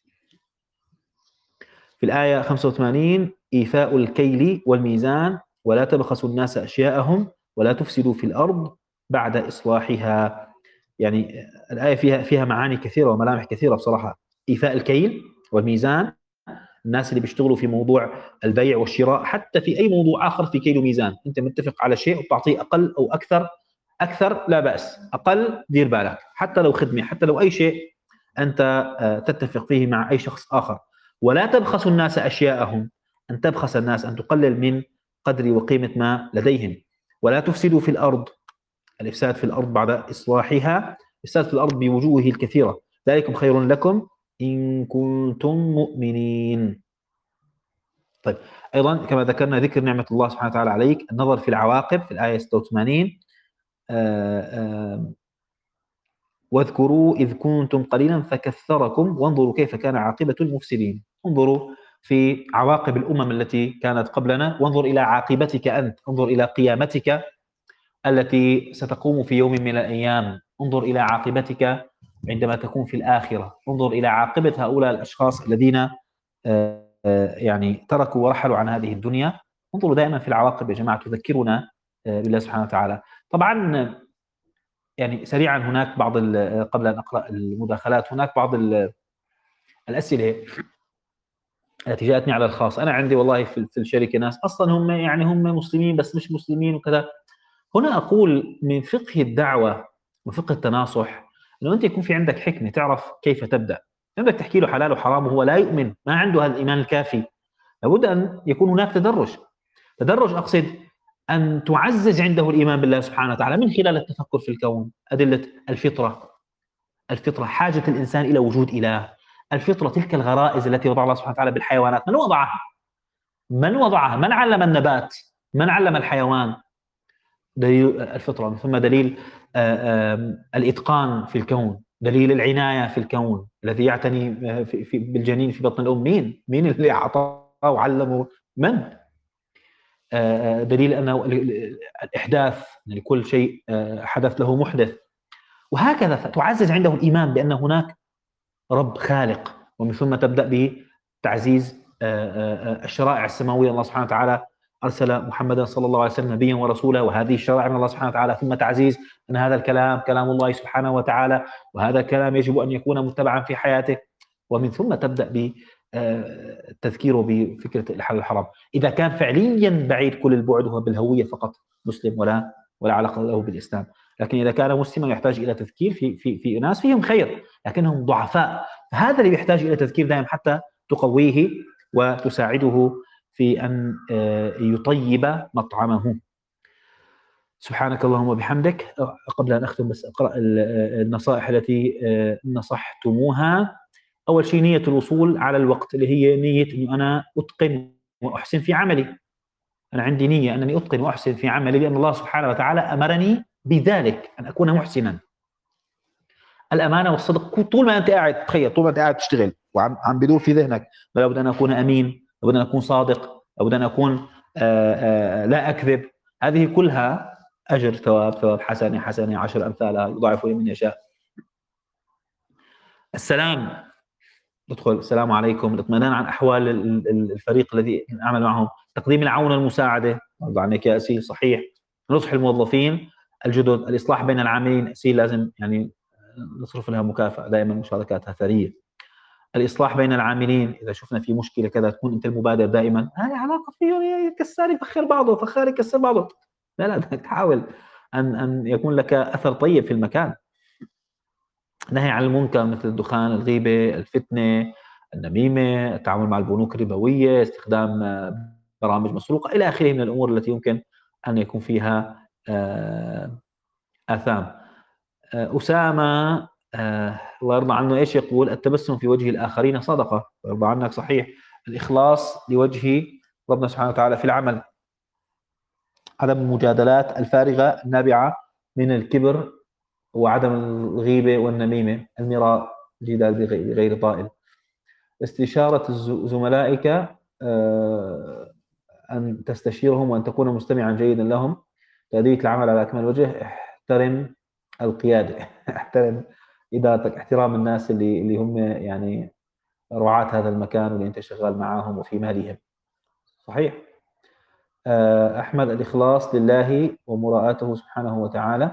في الآية خمسة وثمانين: إيفاء الكيل والميزان ولا تبخسوا الناس أشياءهم ولا تفسدوا في الأرض بعد إصلاحها. يعني الآية فيها فيها معاني كثيرة وملامح كثيرة بصراحة. إيفاء الكيل والميزان، الناس اللي بيشتغلوا في موضوع البيع والشراء، حتى في أي موضوع آخر في كيل وميزان، أنت متفق على شيء وبتعطيه أقل أو أكثر، أكثر لا بأس، أقل دير بالك، حتى لو خدمة، حتى لو أي شيء أنت تتفق فيه مع أي شخص آخر. ولا تبخسوا الناس أشياءهم، أن تبخس الناس، أن تقلل من قدر وقيمة ما لديهم. ولا تفسدوا في الأرض، الإفساد في الأرض بعد إصلاحها، الإفساد في الأرض بوجوهه الكثيرة، ذلكم خير لكم إن كنتم مؤمنين. طيب، أيضا كما ذكرنا ذكر نعمة الله سبحانه وتعالى عليك، النظر في العواقب في الآية ستة وثمانين: آآ آآ واذكروا إذ كنتم قليلا فكثركم وانظروا كيف كان عاقبة المفسدين. انظروا في عواقب الأمم التي كانت قبلنا، وانظر إلى عاقبتك أنت، انظر إلى قيامتك التي ستقوم في يوم من الأيام، انظر إلى عاقبتك عندما تكون في الآخرة، انظر إلى عاقبة هؤلاء الأشخاص الذين يعني تركوا ورحلوا عن هذه الدنيا. انظروا دائما في العواقب يا جماعة، تذكرنا بالله سبحانه وتعالى. طبعا يعني سريعا، هناك بعض قبل أن أقرأ المداخلات، هناك بعض الأسئلة التي جاءتني على الخاص. أنا عندي والله في الشركة ناس أصلا هم يعني هم مسلمين بس مش مسلمين وكذا. هنا أقول من فقه الدعوة وفقه التناصح أنه أنت يكون في عندك حكمة، تعرف كيف تبدأ. عندك تحكي له حلال وحرام وهو لا يؤمن، ما عنده هذا الإيمان الكافي، لابد أن يكون هناك تدرج. تدرج أقصد أن تعزز عنده الإيمان بالله سبحانه وتعالى من خلال التفكر في الكون، أدلة الفطرة، الفطرة حاجة الإنسان إلى وجود إله، الفطرة تلك الغرائز التي وضع الله سبحانه وتعالى بالحيوانات. من وضعها؟ من وضعها؟ من علم النبات؟ من علم الحيوان؟ دليل الفطرة. ثم دليل آآ آآ الإتقان في الكون، دليل العناية في الكون الذي يعتني في في بالجنين في بطن الأم. مين؟ مين اللي أعطاه وعلمه؟ من؟ آآ دليل أنه الإحداث، لكل شيء حدث له محدث. وهكذا تعزز عنده الإيمان بأن هناك رب خالق، ومن ثم تبدأ بتعزيز الشرائع السماوية. الله سبحانه وتعالى أرسل محمدا صلى الله عليه وسلم نبيا ورسولا، وهذه الشرائع من الله سبحانه وتعالى. ثم تعزيز أن هذا الكلام كلام الله سبحانه وتعالى، وهذا الكلام يجب أن يكون متبعا في حياته. ومن ثم تبدأ بتذكيره بفكرة الحلال الحرام، إذا كان فعليا بعيد كل البعد وهو بالهوية فقط مسلم ولا ولا علاقة له بالإسلام. لكن إذا كان مسلما يحتاج إلى تذكير في في في ناس فيهم خير لكنهم ضعفاء، فهذا اللي يحتاج إلى تذكير دائما حتى تقويه وتساعده في أن يطيب مطعمه. سبحانك اللهم وبحمدك. قبل أن أختم بس أقرأ النصائح التي نصحتموها. أول شيء نية الوصول على الوقت، اللي هي نية أنه أنا أتقن وأحسن في عملي. أنا عندي نية أنني أتقن وأحسن في عملي لأن الله سبحانه وتعالى أمرني بذلك، أن أكون محسنا. الأمانة والصدق، طول ما أنت قاعد، تخيل طول ما أنت قاعد تشتغل وعم عم بدور في ذهنك لابد أن أكون أمين، لابد أن أكون صادق، لابد أن أكون آآ آآ لا أكذب. هذه كلها أجر، ثواب، ثواب، حسنة، حسنة، عشر أمثالها، يضاعف لمن يشاء. السلام، ندخل السلام عليكم، الاطمئنان عن أحوال الفريق الذي أعمل معهم، تقديم العون والمساعدة، برضو عنك يا أسيل صحيح، نصح الموظفين الجدد، الإصلاح بين العاملين. أسيل لازم يعني نصرف لها مكافأة دائما، مشاركاتها ثرية. الإصلاح بين العاملين، إذا شفنا في مشكلة كذا تكون أنت المبادر دائما. هذه علاقة فيه كسار يفخر بعضه، فخار يكسر بعضه. لا لا، تحاول أن أن يكون لك أثر طيب في المكان. نهي عن المنكر مثل الدخان، الغيبة، الفتنة، النميمة، التعامل مع البنوك الربوية، استخدام برامج مسروقة إلى آخره من الأمور التي يمكن أن يكون فيها آثام. أسامة آه الله يرضى عنه إيش يقول؟ التبسم في وجه الآخرين صدقة، يرضى عنك صحيح. الإخلاص لوجه ربنا سبحانه وتعالى في العمل. عدم المجادلات الفارغة النابعة من الكبر وعدم الغيبة والنميمة، المراء، الجدال بغير بغير طائل. استشارة الز- زملائك، آه، أن تستشيرهم وأن تكون مستمعا جيدا لهم، تأدية العمل على أكمل وجه. احترم القيادة احترم إدارتك، احترام الناس اللي اللي هم يعني رعاة هذا المكان واللي أنت شغال معاهم وفي مالهم. صحيح. آه، أحمد، الإخلاص لله ومراءاته سبحانه وتعالى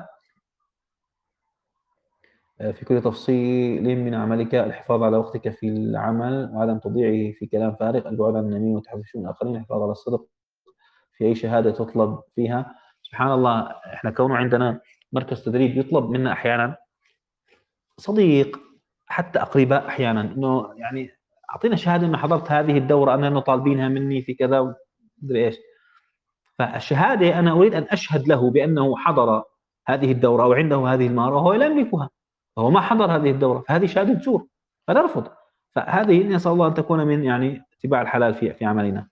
آه، في كل تفصيل من عملك، الحفاظ على وقتك في العمل وعدم تضييعه في كلام فارغ، البعد عن النميمة والتحدث من الآخرين، الحفاظ على الصدق في أي شهادة تطلب فيها. سبحان الله، إحنا كونه عندنا مركز تدريب يطلب منا أحيانا صديق، حتى أقرباء أحيانا، إنه يعني أعطينا شهادة إنه حضرت هذه الدورة، أنا إنه طالبينها مني في كذا مدري إيش. فالشهادة أنا أريد أن أشهد له بأنه حضر هذه الدورة أو عنده هذه المهارة وهو لا يملكها، فهو ما حضر هذه الدورة، فهذه شهادة زور، فنرفض. فهذه نسأل الله أن تكون من يعني اتباع الحلال في في عملنا.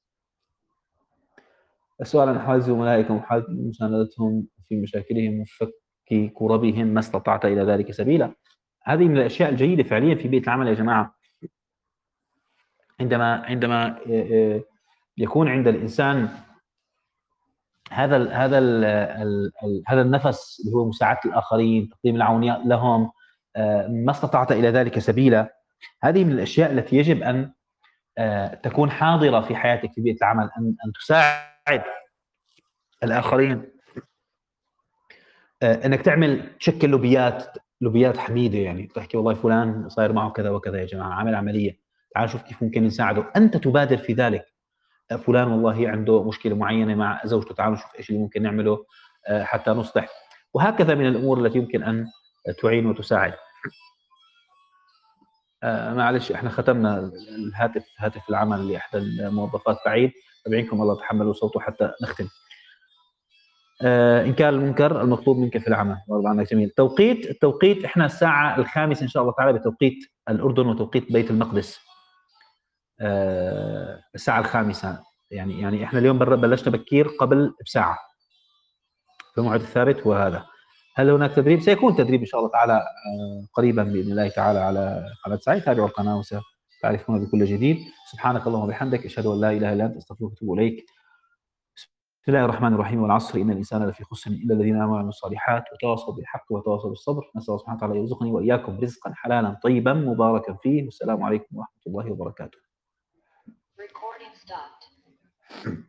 السؤال عن أحوال زملائكم وحال مساندتهم في مشاكلهم وفك كربهم ما استطعت إلى ذلك سبيلا. هذه من الأشياء الجيدة فعليا في بيئة العمل يا جماعة. عندما عندما يكون عند الإنسان هذا ال هذا ال ال ال هذا النفس اللي هو مساعدة الآخرين، تقديم العونية لهم، ما استطعت إلى ذلك سبيلا، هذه من الأشياء التي يجب أن تكون حاضرة في حياتك في بيئة العمل، أن أن تساعد الآخرين، انك تعمل تشكل لوبيات لوبيات حميده، يعني تحكي والله فلان صاير معه كذا وكذا يا جماعه، عامل عمليه، تعال شوف كيف ممكن نساعده، انت تبادر في ذلك. فلان والله عنده مشكله معينه مع زوجته، تعالوا نشوف ايش اللي ممكن نعمله حتى نصلح، وهكذا من الامور التي يمكن ان تعين وتساعد. آه معلش احنا ختمنا الهاتف، هاتف العمل لاحدى الموظفات بعيد، تابعينكم الله تحملوا صوته حتى نختم. آه إن كان المنكر المطلوب منك في العمل، والله عنك جميل. توقيت التوقيت إحنا الساعة الخامسة إن شاء الله تعالى بتوقيت الأردن وتوقيت بيت المقدس. آه الساعة الخامسة، يعني يعني إحنا اليوم بلشنا بكير قبل بساعة في الموعد الثابت. وهذا هل هناك تدريب؟ سيكون تدريب إن شاء الله تعالى آه قريبا بإذن الله تعالى على قناة سعيد. تابعوا القناة وستعرفون بكل جديد. سبحانك اللهم وبحمدك، أشهد أن لا إله إلا أنت، أستغفرك وأتوب إليك. بسم الله الرحمن الرحيم. والعصر إن الإنسان لفي خسر إلا الذين آمنوا وعملوا الصالحات وتواصوا بالحق وتواصوا بالصبر. نسأل الله سبحانه وتعالى يرزقني وإياكم رزقا حلالا طيبا مباركا فيه. والسلام عليكم ورحمة الله وبركاته. Recording stopped.